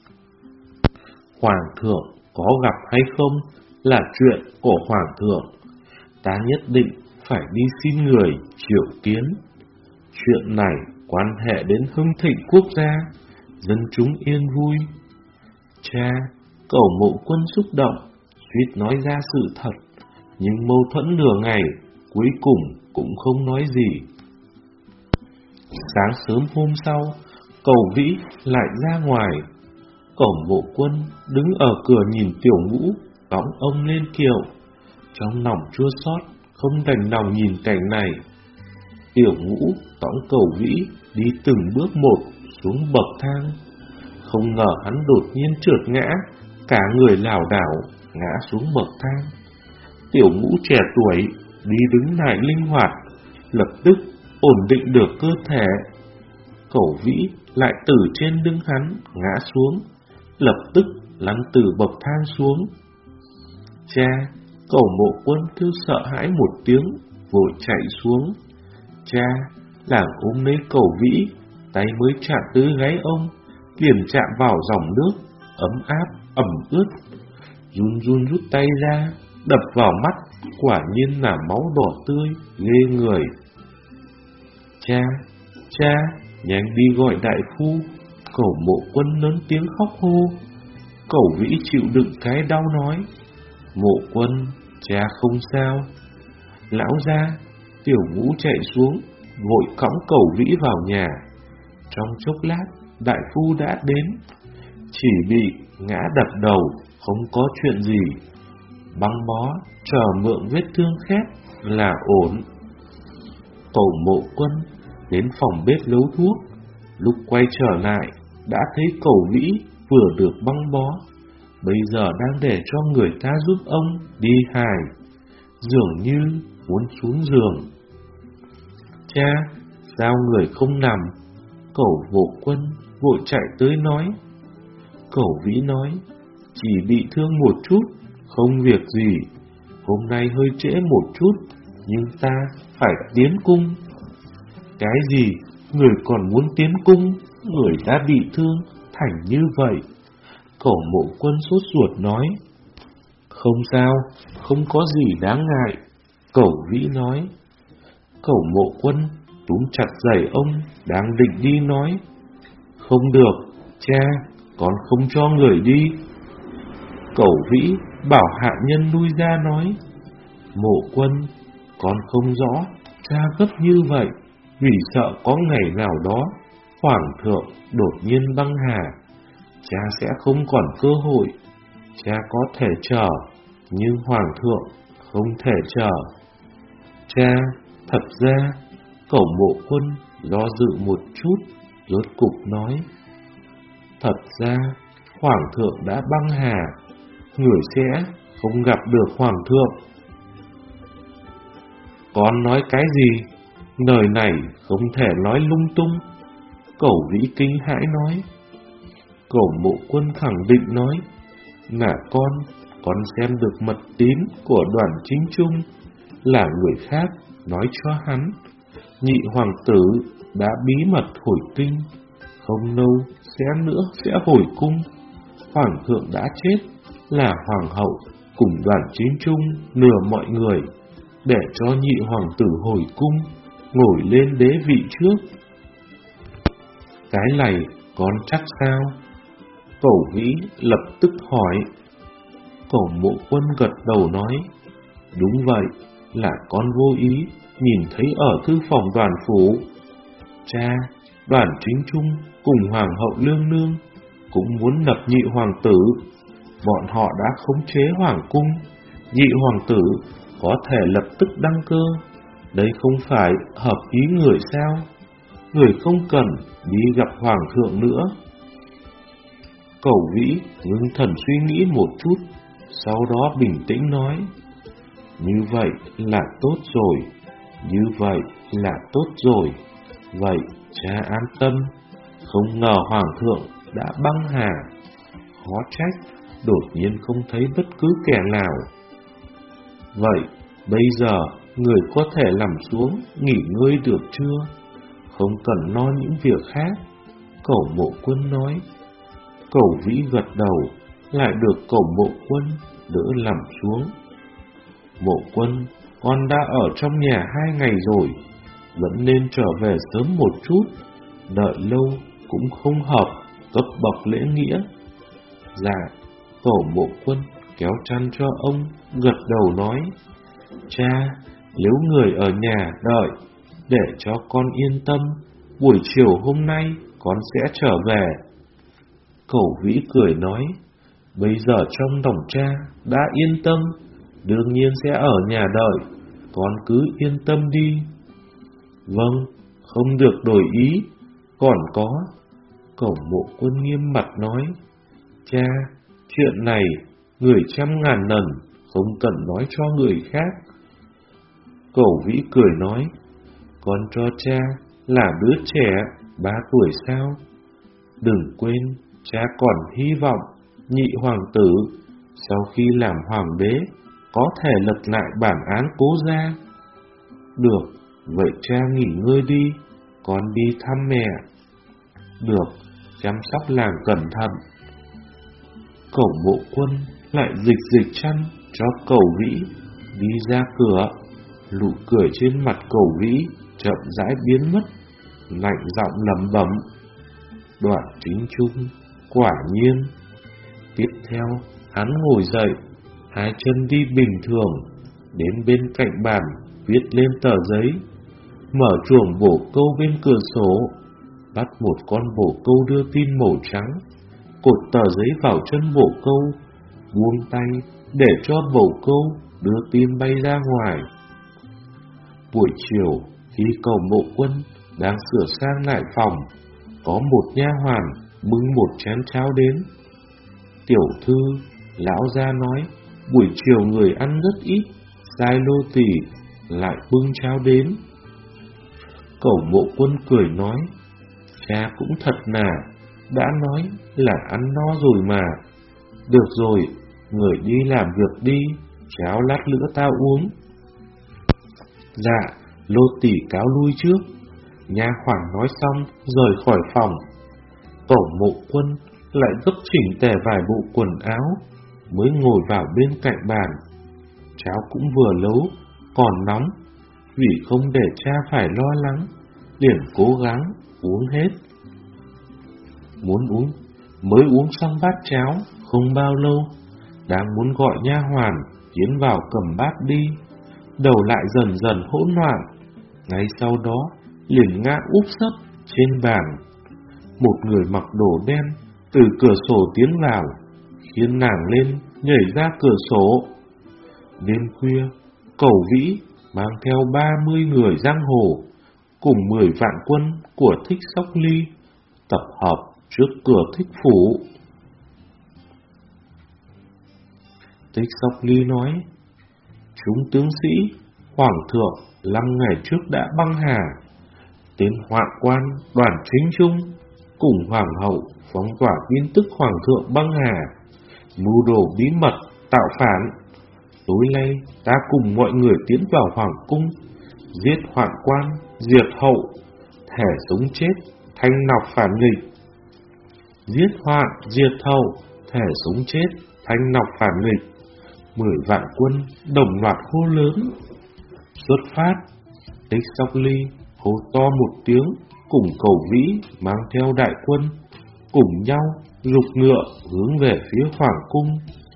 Hoàng thượng có gặp hay không là chuyện của Hoàng thượng. Ta nhất định phải đi xin người triệu kiến. Chuyện này quan hệ đến hưng thịnh quốc gia, dân chúng yên vui. Cha, Cẩu Mộ Quân xúc động, suýt nói ra sự thật, nhưng mâu thuẫn nửa ngày, cuối cùng cũng không nói gì. Sáng sớm hôm sau, Cẩu Vĩ lại ra ngoài. Cẩu Mộ Quân đứng ở cửa nhìn Tiểu Ngũ cõng ông lên kiệu, trong lòng chua xót, không đành lòng nhìn cảnh này. Tiểu Ngũ cõng Cẩu Vĩ đi từng bước một xuống bậc thang, không ngờ hắn đột nhiên trượt ngã, cả người lảo đảo ngã xuống bậc thang. Tiểu Ngũ trẻ tuổi đi đứng lại linh hoạt, lập tức ổn định được cơ thể. Cẩu Vĩ lại từ trên lưng hắn ngã xuống, lập tức lăn từ bậc thang xuống. Cha, Cẩu Mộ Quân kêu sợ hãi một tiếng, vội chạy xuống. Cha, làng ôm lấy Cẩu Vĩ, tay mới chạm tới gáy ông, liền chạm vào dòng nước ấm áp ẩm ướt, run run rút tay ra, đập vào mắt, quả nhiên là máu đỏ tươi, ghê người. Cha, cha, nhanh đi gọi đại phu. Cẩu Mộ Quân lớn tiếng khóc hô. Cẩu Vĩ chịu đựng cái đau nói, Mộ Quân, cha không sao. Lão gia. Tiểu Ngũ chạy xuống, vội cõng Cẩu Vĩ vào nhà. Trong chốc lát, đại phu đã đến, chỉ bị ngã đập đầu, không có chuyện gì. Băng bó, chờ mượn vết thương khép là ổn. Cẩu Mộ Quân đến phòng bếp nấu thuốc, lúc quay trở lại đã thấy Cẩu Vĩ vừa được băng bó, bây giờ đang để cho người ta giúp ông đi hài, dường như muốn xuống giường. Cha, sao người không nằm? Cẩu Mộ Quân vội chạy tới nói. Cẩu Vĩ nói, chỉ bị thương một chút, không việc gì. Hôm nay hơi trễ một chút, nhưng ta phải tiến cung. Cái gì? Người còn muốn tiến cung? Người đã bị thương thành như vậy. Cẩu Mộ Quân sốt ruột nói. Không sao, không có gì đáng ngại. Cẩu Vĩ nói. Cẩu Mộ Quân túm chặt giày ông, đang định đi nói. Không được, cha, con không cho người đi. Cẩu Vĩ bảo hạ nhân lui ra nói. Mộ Quân, con không rõ cha gấp như vậy, vì sợ có ngày nào đó Hoàng thượng đột nhiên băng hà, cha sẽ không còn cơ hội. Cha có thể chờ, nhưng Hoàng thượng không thể chờ. Cha, Thật ra, Cẩu Mộ Quân do dự một chút, rốt cục nói: Thật ra, Hoàng thượng đã băng hà, người sẽ không gặp được Hoàng thượng. Con nói cái gì? Lời này không thể nói lung tung. Cẩu Vĩ kinh hãi nói. Cẩu Mộ Quân khẳng định nói: Mà con, con xem được mật tín của Đoàn Chính Trung, là người khác nói cho hắn. Nhị hoàng tử đã bí mật hồi kinh, không lâu sẽ nữa sẽ hồi cung. Hoàng thượng đã chết, là hoàng hậu cùng Đoàn Chính Trung lừa mọi người để cho nhị hoàng tử hồi cung, ngồi lên đế vị trước. Cái này con chắc sao? Cẩu Vĩ lập tức hỏi. Cẩu Mộ Quân gật đầu nói: Đúng vậy, là con vô ý nhìn thấy ở thư phòng Đoàn phủ. Cha, Đoàn Chính Trung cùng Hoàng hậu Lương Nương cũng muốn lập nhị hoàng tử. Bọn họ đã khống chế hoàng cung, nhị hoàng tử có thể lập tức đăng cơ. Đây không phải hợp ý người sao? Người không cần đi gặp hoàng thượng nữa. Cẩu Vĩ ngưng thần suy nghĩ một chút, sau đó bình tĩnh nói: Như vậy là tốt rồi, như vậy là tốt rồi. Vậy cha an tâm. Không ngờ hoàng thượng đã băng hà, khó trách đột nhiên không thấy bất cứ kẻ nào. Vậy bây giờ người có thể nằm xuống nghỉ ngơi được chưa? Không cần lo những việc khác. Cẩu Mộ Quân nói. Cẩu Vĩ gật đầu, lại được Cẩu Mộ Quân đỡ nằm xuống. Mộ Quân, con đã ở trong nhà hai ngày rồi, vẫn nên trở về sớm một chút. Đợi lâu cũng không hợp cấp bậc lễ nghĩa. Dạ. Cẩu Mộ Quân kéo chăn cho ông, gật đầu nói: Cha, nếu người ở nhà đợi, để cho con yên tâm, buổi chiều hôm nay con sẽ trở về. Cẩu Vĩ cười nói: Bây giờ trong lòng cha đã yên tâm, đương nhiên sẽ ở nhà đợi, con cứ yên tâm đi. Vâng, không được đổi ý. Còn có, Cẩu Mộ Quân nghiêm mặt nói: Cha, chuyện này người trăm ngàn lần không cần nói cho người khác. Cẩu Vĩ cười nói: Con cho cha là đứa trẻ ba tuổi sao? Đừng quên, cha còn hy vọng nhị hoàng tử sau khi làm hoàng đế có thể lật lại bản án Cố gia. Được, vậy cha nghỉ ngơi đi, con đi thăm mẹ. Được, chăm sóc làng cẩn thận. Cẩu Mộ Quân lại dịch dịch chăn cho Cẩu Vĩ, đi ra cửa. Nụ cười trên mặt Cẩu Vĩ chậm rãi biến mất, lạnh giọng lẩm bẩm: Đoàn Chính Trung, quả nhiên. Tiếp theo, hắn ngồi dậy, hai chân đi bình thường, đến bên cạnh bàn, viết lên tờ giấy, mở chuồng bổ câu bên cửa sổ, bắt một con bổ câu đưa tin màu trắng, cột tờ giấy vào chân bổ câu, buông tay để cho bổ câu đưa tin bay ra ngoài. Buổi chiều, khi Cẩu Mộ Quân đang sửa sang lại phòng, có một nha hoàn bưng một chén cháo đến. Tiểu thư, lão gia nói buổi chiều người ăn rất ít, sai nô tỳ lại bưng cháo đến. Cẩu Mộ Quân cười nói: Cha cũng thật nà, đã nói là ăn no rồi mà. Được rồi, người đi làm việc đi, cháo lát nữa ta uống. Dạ, nô tỳ cáo lui trước. Nha hoàn nói xong rời khỏi phòng. Cẩu Mộ Quân lại gấp chỉnh tề vài bộ quần áo, mới ngồi vào bên cạnh bàn. Cháo cũng vừa nấu, còn nóng, vì không để cha phải lo lắng, liền cố gắng uống hết. Muốn uống, mới uống xong bát cháo, không bao lâu, đang muốn gọi nha hoàn tiến vào cầm bát đi, đầu lại dần dần hỗn loạn. Ngay sau đó, liền ngã úp sấp trên bàn. Một người mặc đồ đen từ cửa sổ tiến vào, khiến nàng lên nhảy ra cửa sổ. Đêm khuya, Cẩu Vĩ mang theo ba mươi người giang hồ cùng mười vạn quân của Thích Sóc Ly tập hợp trước cửa Thích phủ. Thích Sóc Ly nói: chúng tướng sĩ, Hoàng thượng năm ngày trước đã băng hà, tên hoạn quan Đoàn Chính Trung cùng Hoàng hậu phóng tỏa tin tức Hoàng thượng băng hà, mưu đồ bí mật tạo phản. Tối nay ta cùng mọi người tiến vào Hoàng cung, giết hoạn quan, diệt hậu, thể sống chết, thanh nọc phản nghịch. Giết hoạn, diệt hậu, thể sống chết, thanh nọc phản nghịch. Mười vạn quân đồng loạt hô lớn. Xuất phát. Thích Sóc Ly hô to một tiếng, cùng Cẩu Vĩ mang theo đại quân cùng nhau giục ngựa hướng về phía Hoàng cung.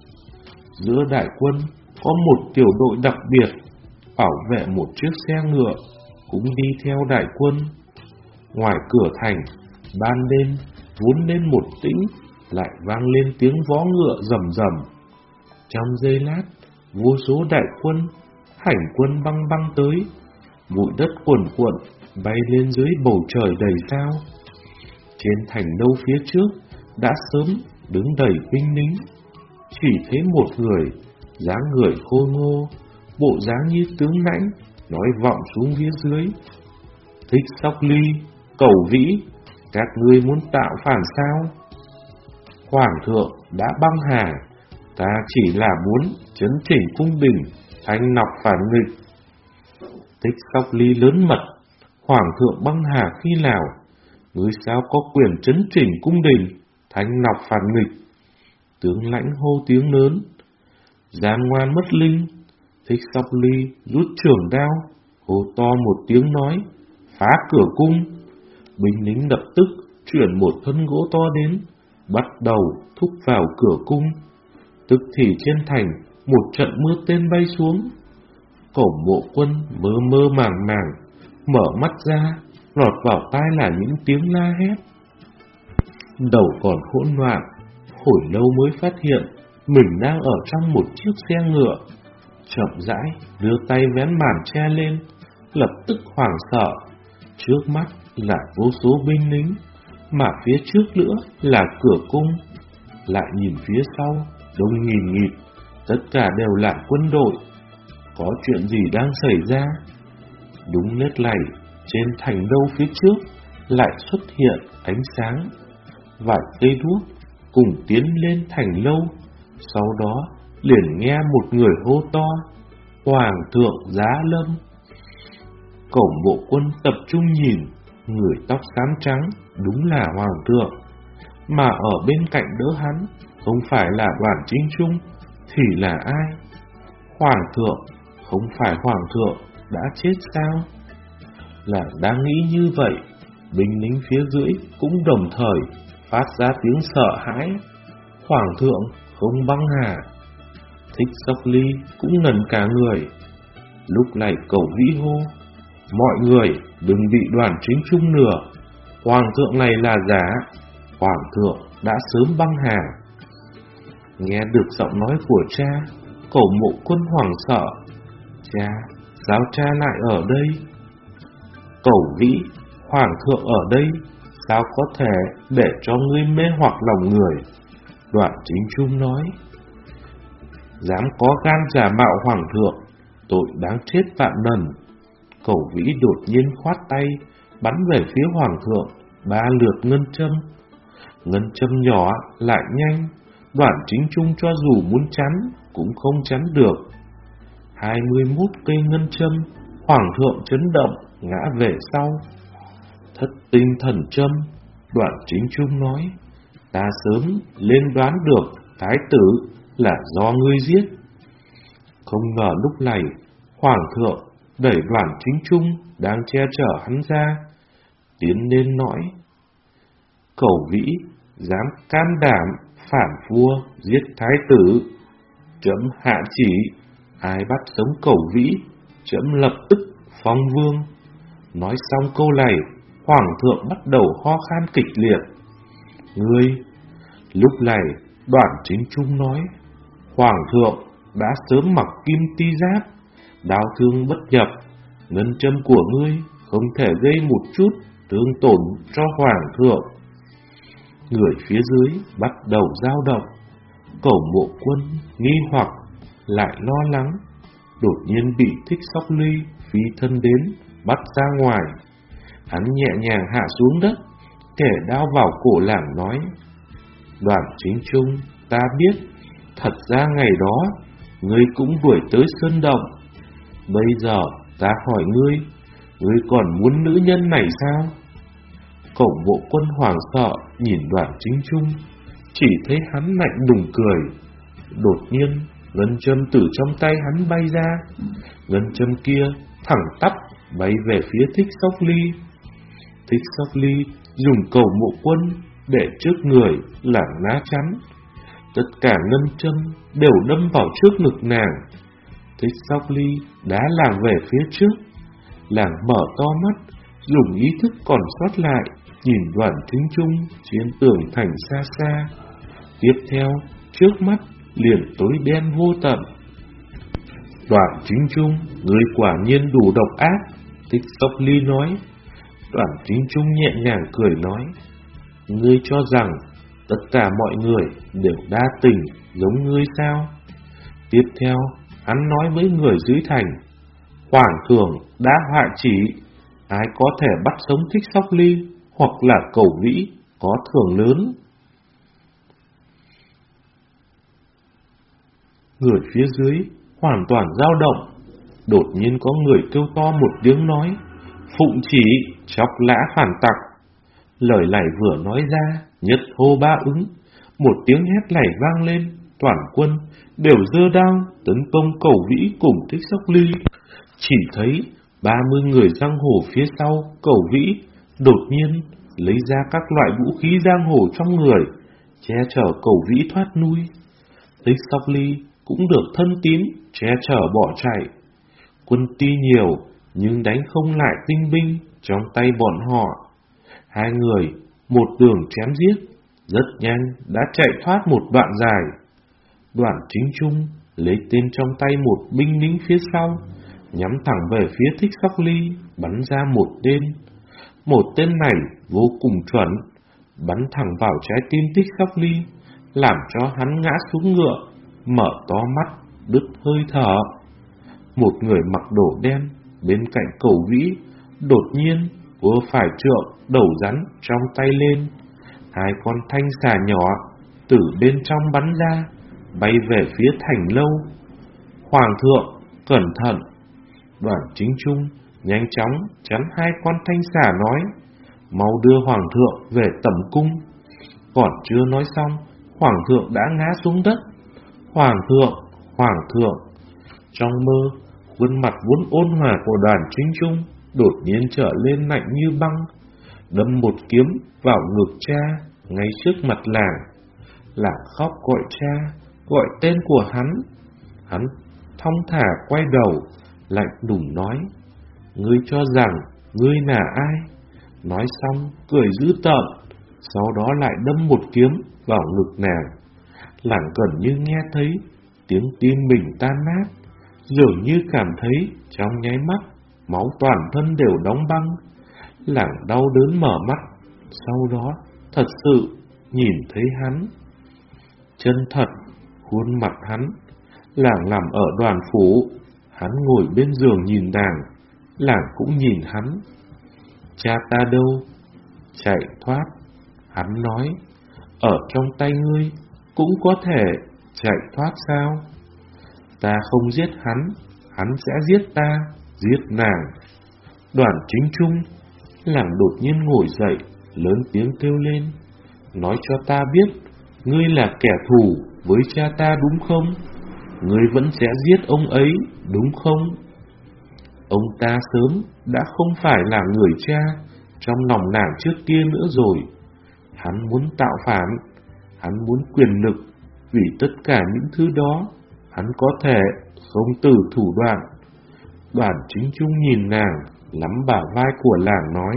Giữa đại quân có một tiểu đội đặc biệt bảo vệ một chiếc xe ngựa cũng đi theo đại quân. Ngoài cửa thành, ban đêm vốn lên một tĩnh, lại vang lên tiếng vó ngựa rầm rầm. Trong giây lát, vô số đại quân, hành quân băng băng tới, bụi đất cuồn cuộn bay lên dưới bầu trời đầy sao. Trên thành lâu phía trước đã sớm đứng đầy binh lính, chỉ thấy một người, dáng người khôi ngô, bộ dáng như tướng lãnh, nói vọng xuống phía dưới: Thích Sóc Ly, Cẩu Vĩ, các ngươi muốn tạo phản sao? Hoàng thượng đã băng hà, ta chỉ là muốn chấn chỉnh cung đình, thanh nọc phản nghịch. Thích Sóc Ly lớn mật: Hoàng thượng băng hà khi nào? Ngươi sao có quyền chấn chỉnh cung đình, thanh nọc phản nghịch? Tướng lãnh hô tiếng lớn: gian ngoan mất linh! Thích Sóc Ly rút trường đao, hô to một tiếng nói: phá cửa cung! Binh lính lập tức chuyển một thân gỗ to đến, bắt đầu thúc vào cửa cung. Tức thì trên thành một trận mưa tên bay xuống. Cẩu Mộ Quân mơ mơ màng màng, mở mắt ra, lọt vào tai là những tiếng la hét. Đầu còn hỗn loạn, hồi lâu mới phát hiện mình đang ở trong một chiếc xe ngựa. Chậm rãi đưa tay vén màn che lên, lập tức hoảng sợ. Trước mắt là vô số binh lính, mà phía trước nữa là cửa cung. Lại nhìn phía sau, đông nghìn nghịt, tất cả đều là quân đội. Có chuyện gì đang xảy ra? Đúng lúc này, trên thành lâu phía trước lại xuất hiện ánh sáng. Vài cây đuốc cùng tiến lên thành lâu. Sau đó liền nghe một người hô to: Hoàng thượng giá lâm! Cẩu Mộ Quân tập trung nhìn, người tóc xám trắng đúng là Hoàng thượng, mà ở bên cạnh đỡ hắn không phải là Đoàn Chính Trung thì là ai? Hoàng thượng, không phải Hoàng thượng đã chết sao? Là đang nghĩ như vậy, binh lính phía dưới cũng đồng thời phát ra tiếng sợ hãi. Hoàng thượng không băng hà! Thích Sóc Ly cũng ngẩn cả người. Lúc này Cẩu Vĩ hô: mọi người đừng bị Đoàn Chính Trung lừa, Hoàng thượng này là giả, Hoàng thượng đã sớm băng hà. Nghe được giọng nói của cha, Cẩu Mộ Quân hoảng sợ: cha, sao cha lại ở đây? Cẩu Vĩ, Hoàng thượng ở đây, sao có thể để cho ngươi mê hoặc lòng người? Đoàn Chính Trung nói: dám có gan giả mạo Hoàng thượng, tội đáng chết vạn lần. Cẩu Vĩ đột nhiên khoát tay, bắn về phía Hoàng thượng ba lượt ngân châm. Ngân châm nhỏ lại nhanh, Đoàn Chính Trung cho dù muốn chắn cũng không chắn được. Hai mươi mốt cây ngân châm, Hoàng thượng chấn động ngã về sau. Thất tinh thần châm, Đoàn Chính Trung nói: ta sớm lên đoán được thái tử là do ngươi giết. Không ngờ lúc này Hoàng thượng đẩy Đoàn Chính Trung đang che chở hắn ra, tiến lên nói: Cẩu Vĩ dám can đảm phản vua giết thái tử, chấm hạ chỉ, ai bắt sống Cẩu Vĩ, chấm lập tức phong vương. Nói xong câu này, Hoàng thượng bắt đầu ho khan kịch liệt. Ngươi! Lúc này Đoàn Chính Trung nói: Hoàng thượng đã sớm mặc kim ti giáp, đao thương bất nhập, ngân châm của ngươi không thể gây một chút thương tổn cho hoàng thượng. Người phía dưới bắt đầu dao động. Cẩu Mộ Quân nghi hoặc lại lo lắng, đột nhiên bị Thích Sóc Ly phi thân đến bắt ra ngoài. Hắn nhẹ nhàng hạ xuống đất, kẻ đao vào cổ Lảng nói: Đoàn Chính Trung, ta biết, thật ra ngày đó ngươi cũng đuổi tới Sơn Động. Bây giờ ta hỏi ngươi, ngươi còn muốn nữ nhân này sao? Cẩu Mộ Quân hoảng sợ nhìn Đoàn Chính Trung, chỉ thấy hắn lạnh lùng cười. Đột nhiên ngân châm từ trong tay hắn bay ra. Ngân châm kia thẳng tắp bay về phía Thích Sóc Ly. Thích Sóc Ly dùng Cẩu Mộ Quân để trước người làm lá chắn. Tất cả ngân châm đều đâm vào trước ngực nàng. Thích Sóc Ly đá Làng về phía trước. Làng mở to mắt, dùng ý thức còn sót lại nhìn Đoàn Chính Trung trên tường thành xa xa. Tiếp theo, trước mắt liền tối đen vô tận. Đoàn Chính Trung, ngươi quả nhiên đủ độc ác, Thích Sóc Ly nói. Đoàn Chính Trung nhẹ nhàng cười nói: Ngươi cho rằng tất cả mọi người đều đa tình giống ngươi sao? Tiếp theo, hắn nói với người dưới thành: Hoàng thượng đã hạ chỉ, ai có thể bắt sống Thích Sóc Ly hoặc là Cẩu Vĩ có thưởng lớn. Người phía dưới hoàn toàn dao động. Đột nhiên có người kêu to một tiếng nói: Phụng chỉ chọc lã phản tặc. Lời này vừa nói ra, nhất hô ba ứng. Một tiếng hét này vang lên, toàn quân đều giơ đao tấn công Cẩu Vĩ cùng Thích Sóc Ly. Chỉ thấy ba mươi người giang hồ phía sau Cẩu Vĩ đột nhiên lấy ra các loại vũ khí giang hồ trong người, che chở Cẩu Vĩ thoát lui. Thích Sóc Ly cũng được thân tín che chở bỏ chạy. Quân tuy nhiều nhưng đánh không lại tinh binh trong tay bọn họ. Hai người một đường chém giết, rất nhanh đã chạy thoát một đoạn dài. Đoàn Chính Trung lấy tên trong tay một binh lính phía sau, nhắm thẳng về phía Thích Sóc Ly, bắn ra một tên. Một tên này vô cùng chuẩn, bắn thẳng vào trái tim Thích Sóc Ly, làm cho hắn ngã xuống ngựa, mở to mắt, đứt hơi thở. Một người mặc đồ đen bên cạnh Cẩu Vĩ đột nhiên vừa phải trượng đầu rắn trong tay lên. Hai con thanh xà nhỏ từ bên trong bắn ra, bay về phía thành lâu. Hoàng thượng, cẩn thận! Đoàn Chính Trung nhanh chóng chắn hai con thanh xà nói: Mau đưa Hoàng thượng về tẩm cung. Còn chưa nói xong, Hoàng thượng đã ngã xuống đất. Hoàng thượng, Hoàng thượng! Trong mơ, khuôn mặt vốn ôn hòa của Đoàn Chính Trung đột nhiên trở lên lạnh như băng, đâm một kiếm vào ngực cha ngay trước mặt Làng. Làng khóc gọi cha, gọi tên của hắn. Hắn thong thả quay đầu, lạnh lùng nói: Ngươi cho rằng ngươi là ai? Nói xong cười dữ tợn, sau đó lại đâm một kiếm vào ngực nàng. Làng gần như nghe thấy tiếng tim mình tan nát, dường như cảm thấy trong nháy mắt máu toàn thân đều đóng băng. Làng đau đớn mở mắt, sau đó thật sự nhìn thấy hắn. Chân thật, khuôn mặt hắn. Làng làm ở Đoàn phủ, hắn ngồi bên giường nhìn nàng, Làng cũng nhìn hắn. Cha ta đâu? Chạy thoát. Hắn nói: Ở trong tay ngươi cũng có thể chạy thoát sao? Ta không giết hắn, hắn sẽ giết ta, giết nàng. Đoàn Chính Trung. Làng đột nhiên ngồi dậy, lớn tiếng kêu lên: Nói cho ta biết, ngươi là kẻ thù với cha ta đúng không? Ngươi vẫn sẽ giết ông ấy đúng không? Ông ta sớm đã không phải là người cha trong lòng nàng trước kia nữa rồi. Hắn muốn tạo phản, hắn muốn quyền lực. Vì tất cả những thứ đó, hắn có thể không từ thủ đoạn. Đoàn Chính Trung nhìn nàng, nắm bả vai của Làng nói: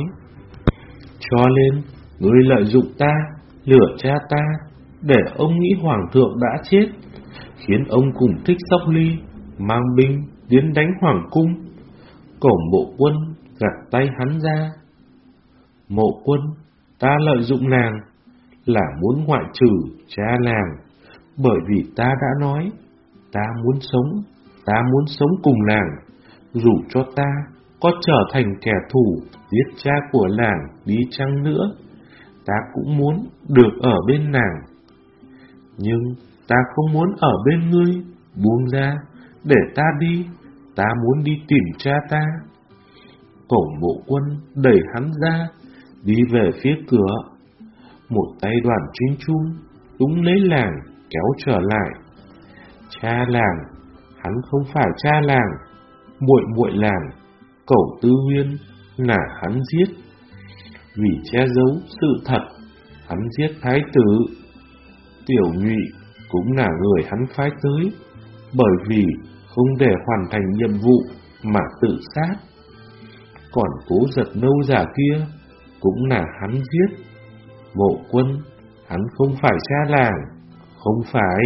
Cho nên, ngươi lợi dụng ta, lừa cha ta, để ông nghĩ Hoàng thượng đã chết, khiến ông cùng Thích Sóc Ly mang binh tiến đánh hoàng cung. Cổng Mộ Quân gạt tay hắn ra. Mộ Quân, ta lợi dụng nàng là muốn ngoại trừ cha nàng, bởi vì ta đã nói, ta muốn sống, ta muốn sống cùng nàng, dù cho ta có trở thành kẻ thù giết cha của nàng đi chăng nữa, ta cũng muốn được ở bên nàng. Nhưng ta không muốn ở bên ngươi, buông ra, để ta đi, ta muốn đi tìm cha ta. Cổng Mộ Quân đẩy hắn ra, đi về phía cửa. Một tay Đoàn Chính Trung túm lấy làng, kéo trở lại. Cha làng, hắn không phải cha làng, muội muội làng, Cẩu Tư Huyên là hắn giết. Vì che giấu sự thật, hắn giết thái tử. Tiểu Nhụy cũng là người hắn phái tới, bởi vì không để hoàn thành nhiệm vụ mà tự sát. Còn Cố Giật Nâu giả kia cũng là hắn giết. Mộ Quân, hắn không phải cha làng, không phải.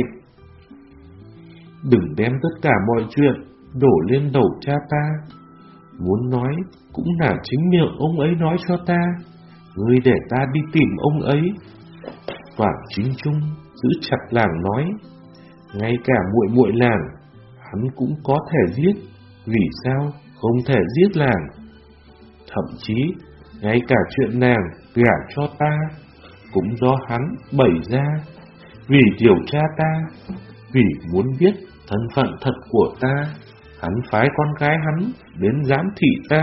Đừng đem tất cả mọi chuyện đổ lên đầu cha ta. Muốn nói cũng là chính miệng ông ấy nói cho ta. Ngươi để ta đi tìm ông ấy. Đoàn Chính Trung giữ chặt làng nói, ngay cả muội muội làng hắn cũng có thể giết, vì sao không thể giết làng? Thậm chí ngay cả chuyện nàng gả cho ta cũng do hắn bày ra, vì điều tra ta, vì muốn biết thân phận thật của ta, hắn phái con gái hắn đến giám thị ta.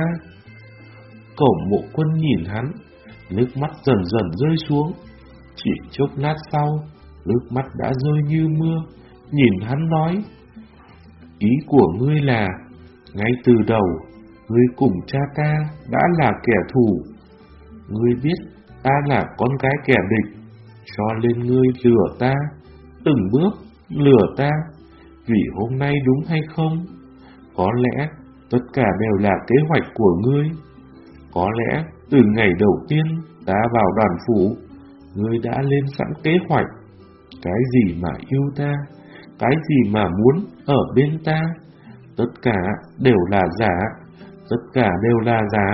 Cổng Mộ Quân nhìn hắn, nước mắt dần dần rơi xuống. Chỉ chốc lát sau, nước mắt đã rơi như mưa. Nhìn hắn nói, ý của ngươi là, ngay từ đầu, ngươi cùng cha ta đã là kẻ thù. Ngươi biết ta là con gái kẻ địch, cho nên ngươi lừa ta, từng bước lừa ta. Vì hôm nay đúng hay không? Có lẽ tất cả đều là kế hoạch của ngươi. Có lẽ từ ngày đầu tiên ta vào Đoàn phủ, ngươi đã lên sẵn kế hoạch. Cái gì mà yêu ta, cái gì mà muốn ở bên ta, tất cả đều là giả, tất cả đều là giả.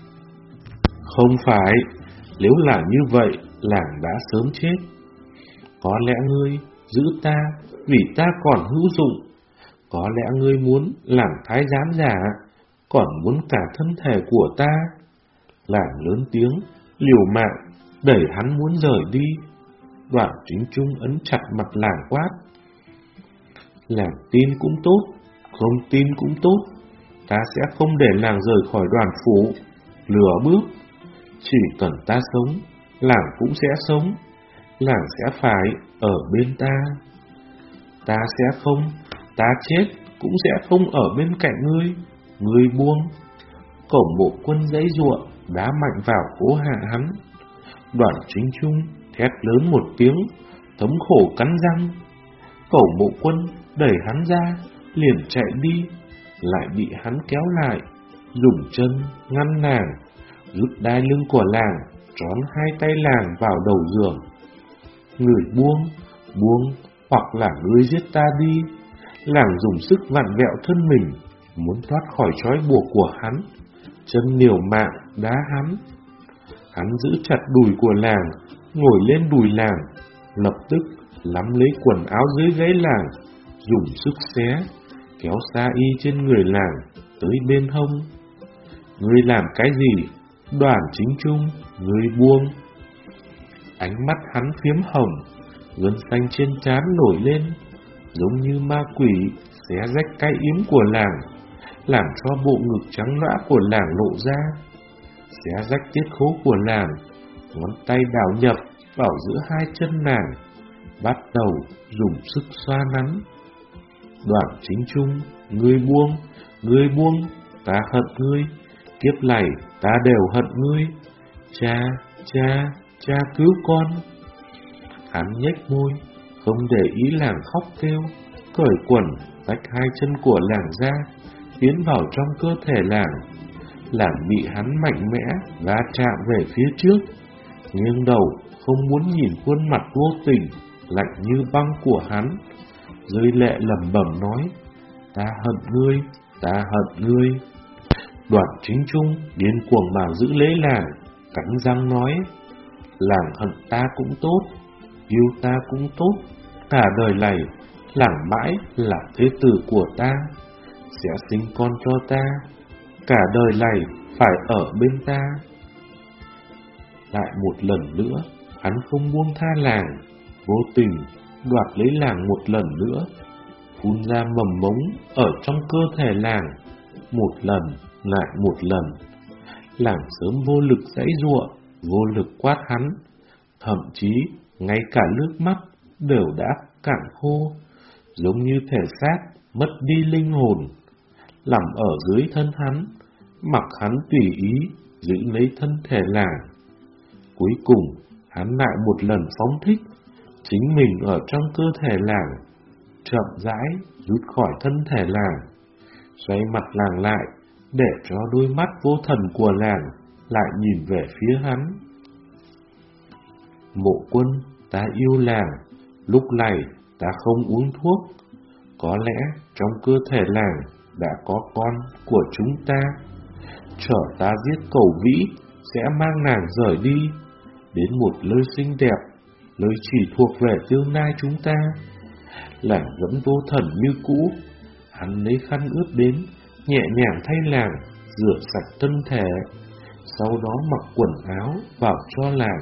Không phải, nếu là như vậy, làng đã sớm chết. Có lẽ ngươi giữ ta vì ta còn hữu dụng. Có lẽ ngươi muốn làm thái giám giả, còn muốn cả thân thể của ta. Làng lớn tiếng, liều mạng, đẩy hắn muốn rời đi. Đoàn Chính Trung ấn chặt mặt làng quát. Làng tin cũng tốt, không tin cũng tốt, ta sẽ không để làng rời khỏi Đoàn phủ lừa bước. Chỉ cần ta sống, làng cũng sẽ sống, làng sẽ phải ở bên ta. Ta sẽ không, ta chết cũng sẽ không ở bên cạnh ngươi, ngươi buông. Cổng Mộ Quân giãy giụa, đá mạnh vào cố hạ hắn. Đoàn Chính Trung thét lớn một tiếng, thống khổ cắn răng. Cẩu Mộ Quân đẩy hắn ra, liền chạy đi, lại bị hắn kéo lại, dùng chân ngăn nàng, rút đai lưng của làng, trón hai tay làng vào đầu giường. Người buông, buông, hoặc là ngươi giết ta đi. Làng dùng sức vặn vẹo thân mình, muốn thoát khỏi trói buộc của hắn, chân liều mạng đá hắn. Hắn giữ chặt đùi của làng, ngồi lên đùi làng, lập tức nắm lấy quần áo dưới gáy làng, dùng sức xé, kéo xa y trên người làng tới bên hông. Ngươi làm cái gì? Đoàn Chính Trung, ngươi buông. Ánh mắt hắn phiếm hồng, gân xanh trên trán nổi lên, giống như ma quỷ xé rách cái yếm của làng, làm cho bộ ngực trắng nõa của làng lộ ra, xé rách tiết khố của làng. Ngón tay đảo nhập vào giữa hai chân nàng, bắt đầu dùng sức xoa nắn. Đoàn Chính Trung, ngươi buông, ngươi buông, ta hận ngươi, kiếp này ta đều hận ngươi. Cha, cha, cha cứu con. Hắn nhếch môi, không để ý làng khóc kêu, cởi quần, tách hai chân của làng ra, tiến vào trong cơ thể làng. Làng bị hắn mạnh mẽ va chạm về phía trước, nghiêng đầu không muốn nhìn khuôn mặt vô tình, lạnh như băng của hắn, rơi lệ lẩm bẩm nói, ta hận ngươi, ta hận ngươi. Đoạn Chính Trung điên cuồng mà giữ lấy làng, cắn răng nói, làng hận ta cũng tốt, yêu ta cũng tốt, cả đời này làng mãi là thế tử của ta, sẽ sinh con cho ta, cả đời này phải ở bên ta. Lại một lần nữa, hắn không buông tha làng, vô tình đoạt lấy làng một lần nữa, phun ra mầm mống ở trong cơ thể làng, một lần lại một lần. Làng sớm vô lực giãy giụa, vô lực quát hắn, thậm chí ngay cả nước mắt đều đã cạn khô, giống như thể xác mất đi linh hồn, nằm ở dưới thân hắn, mặc hắn tùy ý giữ lấy thân thể làng. Cuối cùng, hắn lại một lần phóng thích chính mình ở trong cơ thể làng, chậm rãi rút khỏi thân thể làng, xoay mặt làng lại để cho đôi mắt vô thần của làng lại nhìn về phía hắn. Mộ Quân, ta yêu làng, lúc này ta không uống thuốc, có lẽ trong cơ thể làng đã có con của chúng ta. Chờ ta giết Cẩu Vĩ sẽ mang nàng rời đi đến một nơi xinh đẹp, nơi chỉ thuộc về tương lai chúng ta. Làng vẫn vô thần như cũ. Hắn lấy khăn ướt đến, nhẹ nhàng thay làng rửa sạch thân thể, sau đó mặc quần áo vào cho làng.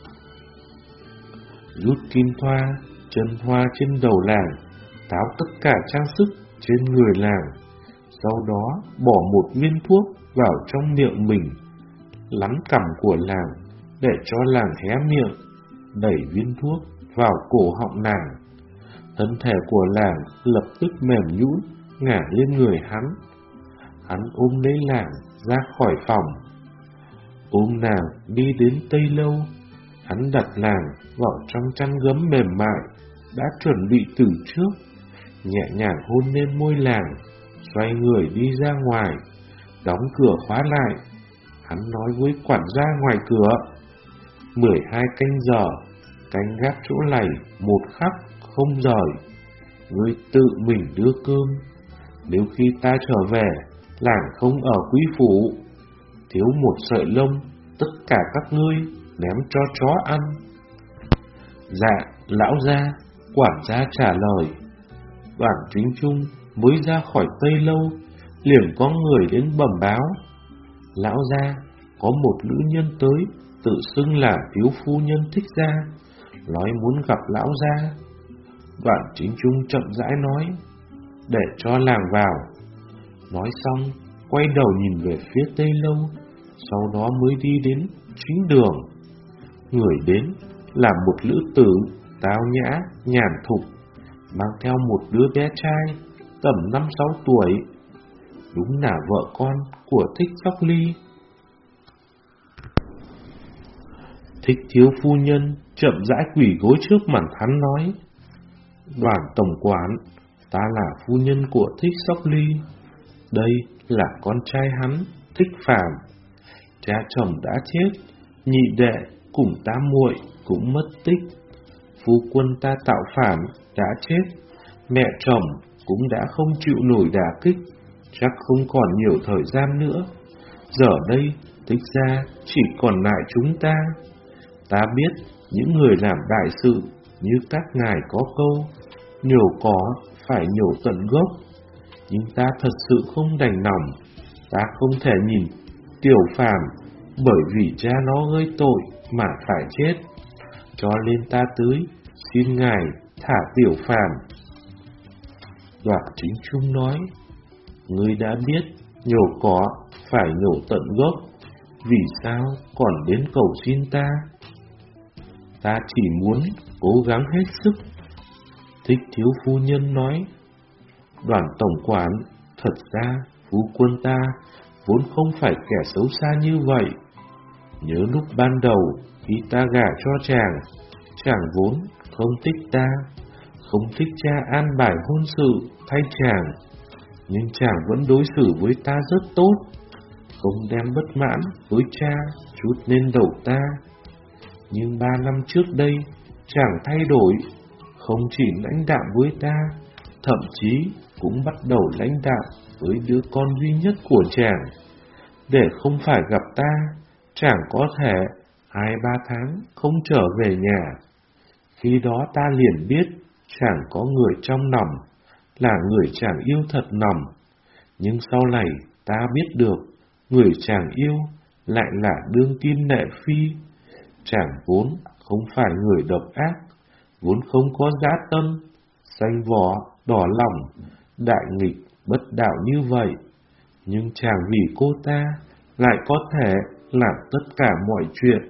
Rút kim thoa, chân hoa trên đầu làng, tháo tất cả trang sức trên người làng, sau đó bỏ một viên thuốc vào trong miệng mình, lắn cằm của làng để cho làng hé miệng, đẩy viên thuốc vào cổ họng làng. Thân thể của làng lập tức mềm nhũn ngả lên người hắn. Hắn ôm lấy làng ra khỏi phòng, ôm nàng đi đến Tây Lâu. Hắn đặt làng vào trong chăn gấm mềm mại đã chuẩn bị từ trước, nhẹ nhàng hôn lên môi làng, xoay người đi ra ngoài, đóng cửa khóa lại. Hắn nói với quản gia ngoài cửa, mười hai canh giờ, canh gác chỗ này một khắc không rời, ngươi tự mình đưa cơm. Nếu khi ta trở về, làng không ở quý phủ, thiếu một sợi lông, tất cả các ngươi ném cho chó ăn. Dạ, lão gia, quản gia trả lời. Đoạn Chính Trung mới ra khỏi Tây Lâu, liền có người đến bẩm báo, lão gia, có một nữ nhân tới, tự xưng là thiếu phu nhân Thích Gia, nói muốn gặp lão gia. Đoạn Chính Trung chậm rãi nói, để cho làng vào. Nói xong, quay đầu nhìn về phía Tây Lâu, sau đó mới đi đến chính đường. Người đến là một nữ tử tao nhã, nhàn thục, mang theo một đứa bé trai tầm năm sáu tuổi, đúng là vợ con của Thích Sóc Ly. Thích thiếu phu nhân chậm rãi quỳ gối trước mặt hắn nói, Đoàn tổng quản, ta là phu nhân của Thích Sóc Ly, đây là con trai hắn, Thích Phàm. Cha chồng đã chết, nhị đệ cùng ta muội cũng mất tích, phu quân ta tạo phản đã chết, mẹ chồng cũng đã không chịu nổi đả kích, chắc không còn nhiều thời gian nữa. Giờ đây, Thích gia chỉ còn lại chúng ta. Ta biết những người làm đại sự như các ngài có câu, nhổ cỏ phải nhổ tận gốc, nhưng ta thật sự không đành lòng. Ta không thể nhìn Tiểu Phàm bởi vì cha nó gây tội mà phải chết, cho nên ta tới xin ngài thả Tiểu Phàm. Đoạn Chính Trung nói, ngươi đã biết nhổ cỏ phải nhổ tận gốc, vì sao còn đến cầu xin ta? Ta chỉ muốn cố gắng hết sức. Thích thiếu phu nhân nói, Đoàn tổng quản, thật ra phu quân ta vốn không phải kẻ xấu xa như vậy. Nhớ lúc ban đầu khi ta gả cho chàng, chàng vốn không thích ta, không thích cha an bài hôn sự thay chàng, nhưng chàng vẫn đối xử với ta rất tốt, không đem bất mãn với cha chút lên đầu ta. Nhưng ba năm trước đây, chàng thay đổi, không chỉ lãnh đạm với ta, thậm chí cũng bắt đầu lãnh đạm với đứa con duy nhất của chàng. Để không phải gặp ta, chàng có thể hai ba tháng không trở về nhà. Khi đó ta liền biết chàng có người trong lòng, là người chàng yêu thật lòng. Nhưng sau này ta biết được người chàng yêu lại là đương kim Lệ Phi. Chàng vốn không phải người độc ác, vốn không có dã tâm, xanh vỏ, đỏ lòng, đại nghịch, bất đạo như vậy. Nhưng chàng vì cô ta lại có thể làm tất cả mọi chuyện.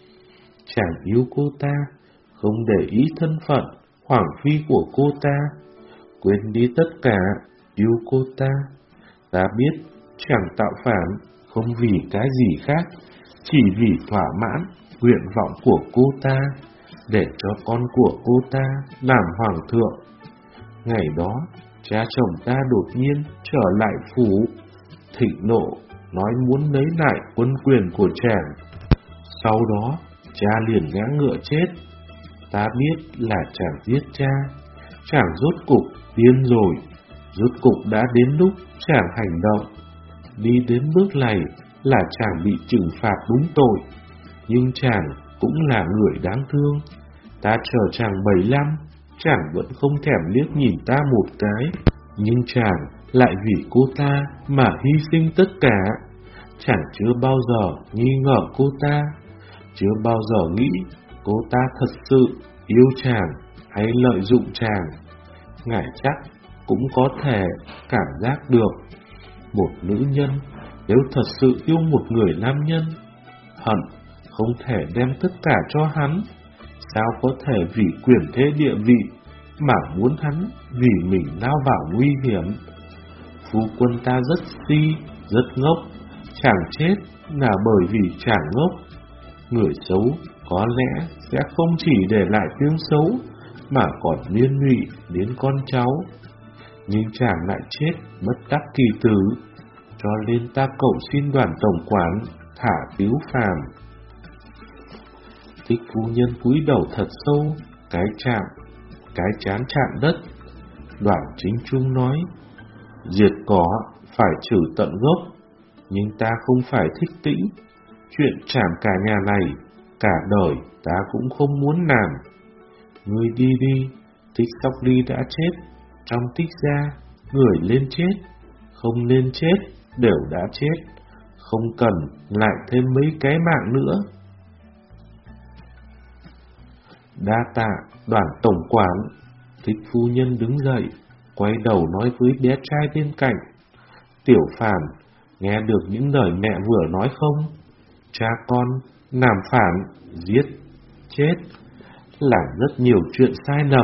Chàng yêu cô ta, không để ý thân phận, hoàng phi của cô ta, quên đi tất cả, yêu cô ta. Ta biết chàng tạo phản không vì cái gì khác, chỉ vì thỏa mãn nguyện vọng của cô ta, để cho con của cô ta làm hoàng thượng. Ngày đó, cha chồng ta đột nhiên trở lại phủ, thịnh nộ, nói muốn lấy lại quân quyền của chàng. Sau đó, cha liền ngã ngựa chết. Ta biết là chàng giết cha, chàng rốt cục điên rồi, rốt cục đã đến lúc chàng hành động. Đi đến bước này là chàng bị trừng phạt đúng tội, nhưng chàng cũng là người đáng thương. Ta chờ chàng bảy năm, chàng vẫn không thèm liếc nhìn ta một cái, nhưng chàng lại vì cô ta mà hy sinh tất cả. Chàng chưa bao giờ nghi ngờ cô ta, chưa bao giờ nghĩ cô ta thật sự yêu chàng hay lợi dụng chàng. Ngài chắc cũng có thể cảm giác được, một nữ nhân nếu thật sự yêu một người nam nhân, hận không thể đem tất cả cho hắn, sao có thể vì quyền thế địa vị mà muốn hắn vì mình lao vào nguy hiểm. Phu quân ta rất si, rất ngốc, chàng chết là bởi vì chàng ngốc. Người xấu có lẽ sẽ không chỉ để lại tiếng xấu, mà còn liên lụy đến con cháu. Nhưng chàng lại chết bất đắc kỳ tử, cho nên ta cầu xin Đoàn tổng quản thả Tiếu Phàm. Thích phu nhân cúi đầu thật sâu, cái chạm, cái chán chạm đất. Đoàn Chính Trung nói, diệt cỏ phải trừ tận gốc, nhưng ta không phải thích tĩnh. Chuyện chảm cả nhà này, cả đời ta cũng không muốn làm. Ngươi đi đi, Thích Sóc Ly đã chết, trong Tích gia, người lên chết, không lên chết, đều đã chết, không cần lại thêm mấy cái mạng nữa. Đa tạ Đoàn tổng quản. Thích phu nhân đứng dậy, quay đầu nói với bé trai bên cạnh, Tiểu Phàm, nghe được những lời mẹ vừa nói không? Cha con làm phản, giết, chết, làm rất nhiều chuyện sai lầm.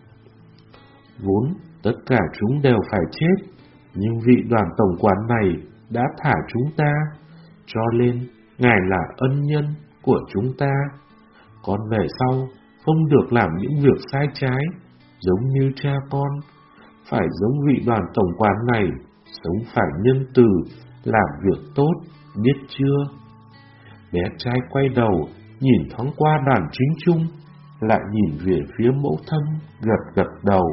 Vốn tất cả chúng đều phải chết, nhưng vị Đoàn tổng quản này đã thả chúng ta, cho nên ngài là ân nhân của chúng ta. Con về sau không được làm những việc sai trái, giống như cha con, phải giống vị Đoàn tổng quản này, sống phải nhân từ, làm việc tốt, biết chưa? Bé trai quay đầu, nhìn thoáng qua Đoàn Chính Trung, lại nhìn về phía mẫu thân, gật gật đầu.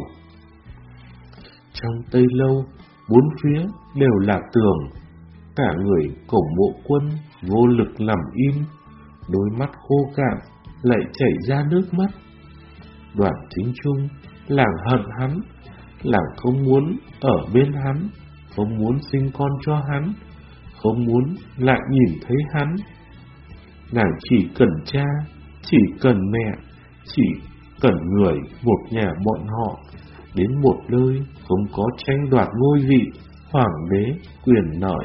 Trong Tây Lâu, bốn phía đều là tường, cả người cổng mộ quân vô lực nằm im, đôi mắt khô cạn lại chảy ra nước mắt. Đoàn Chính Trung làng hận hắn, làng không muốn ở bên hắn, không muốn sinh con cho hắn, không muốn lại nhìn thấy hắn. Nàng chỉ cần cha, chỉ cần mẹ, chỉ cần người một nhà bọn họ, đến một nơi không có tranh đoạt ngôi vị hoàng đế quyền lợi.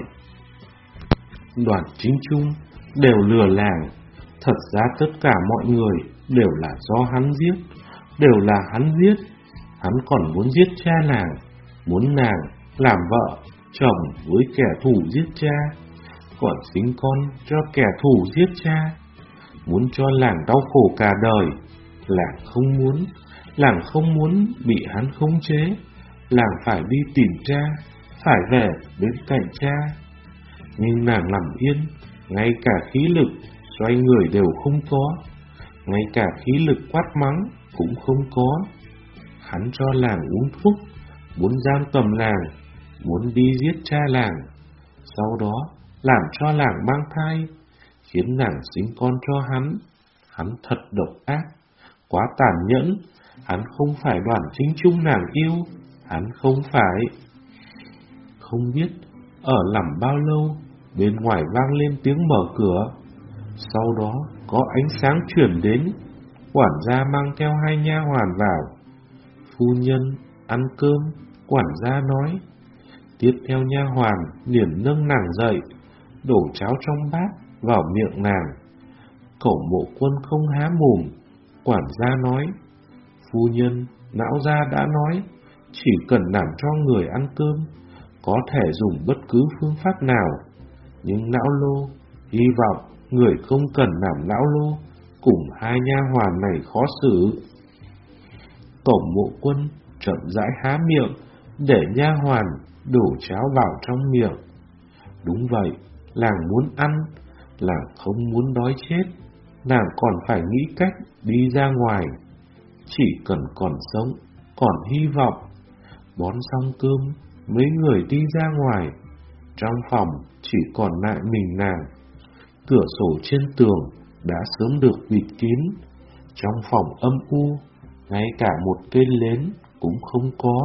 Đoàn Chính Trung đều lừa làng, thật ra tất cả mọi người đều là do hắn giết, đều là hắn giết. Hắn còn muốn giết cha nàng, muốn nàng làm vợ, chồng với kẻ thù giết cha, còn sinh con cho kẻ thù giết cha, muốn cho làng đau khổ cả đời. Làng không muốn, làng không muốn bị hắn khống chế, làng phải đi tìm cha, phải về bên cạnh cha. Nhưng nàng nằm yên, ngay cả khí lực xoay người đều không có, ngay cả khí lực quát mắng cũng không có. Hắn cho làng uống thuốc, muốn giam cầm làng, muốn đi giết cha làng, sau đó làm cho làng mang thai, khiến nàng sinh con cho hắn. Hắn thật độc ác, quá tàn nhẫn. Hắn không phải Đoàn Chính Trung nàng yêu, hắn không phải. Không biết ở lầm bao lâu, bên ngoài vang lên tiếng mở cửa. Sau đó có ánh sáng chuyển đến. Quản gia mang theo hai nha hoàn vào. Phu nhân, ăn cơm, quản gia nói. Tiếp theo nha hoàn liền nâng nàng dậy, đổ cháo trong bát vào miệng nàng. Cẩu Mộ Quân không há mồm. Quản gia nói, phu nhân, lão gia đã nói, chỉ cần làm cho người ăn cơm, có thể dùng bất cứ phương pháp nào. Nhưng lão lô, hy vọng người không cần làm lão lô cùng hai nha hoàn này khó xử. Cẩu Mộ Quân chậm rãi há miệng để nha hoàn đổ cháo vào trong miệng. Đúng vậy, làng muốn ăn, làng không muốn đói chết, nàng còn phải nghĩ cách đi ra ngoài. Chỉ cần còn sống, còn hy vọng. Bón xong cơm, mấy người đi ra ngoài. Trong phòng chỉ còn lại mình nàng. Cửa sổ trên tường đã sớm được bịt kín. Trong phòng âm u, ngay cả một cây nến cũng không có.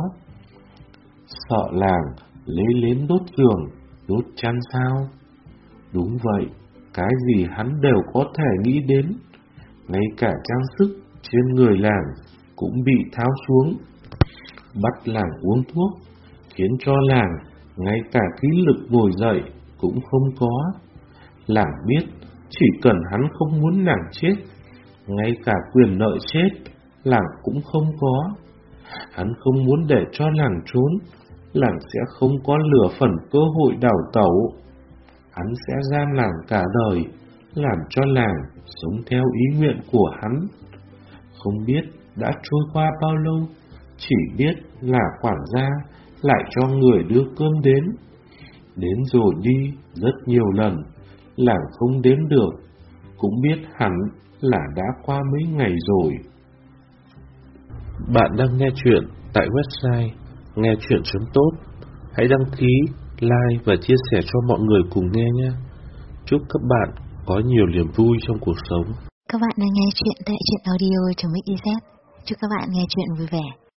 Sợ làng lấy nến đốt giường, đốt chăn sao? Đúng vậy, cái gì hắn đều có thể nghĩ đến. Ngay cả trang sức trên người làng cũng bị tháo xuống. Bắt làng uống thuốc, khiến cho làng ngay cả khí lực ngồi dậy cũng không có. Làng biết chỉ cần hắn không muốn nàng chết, ngay cả quyền lợi chết làng cũng không có. Hắn không muốn để cho làng trốn, làng sẽ không có lửa phần cơ hội đào tẩu. Hắn sẽ giam làng cả đời, làm cho làng sống theo ý nguyện của hắn. Không biết đã trôi qua bao lâu, chỉ biết là quản gia lại cho người đưa cơm đến. Đến rồi đi rất nhiều lần, làng không đếm được, cũng biết hẳn là đã qua mấy ngày rồi. Bạn đang nghe chuyện tại website nghe chuyện chấm tốt. Hãy đăng ký, like và chia sẻ cho mọi người cùng nghe nhé. Chúc các bạn có nhiều niềm vui trong cuộc sống. Các bạn đang nghe chuyện tại truyện audio chấm xyz. Chúc các bạn nghe chuyện vui vẻ.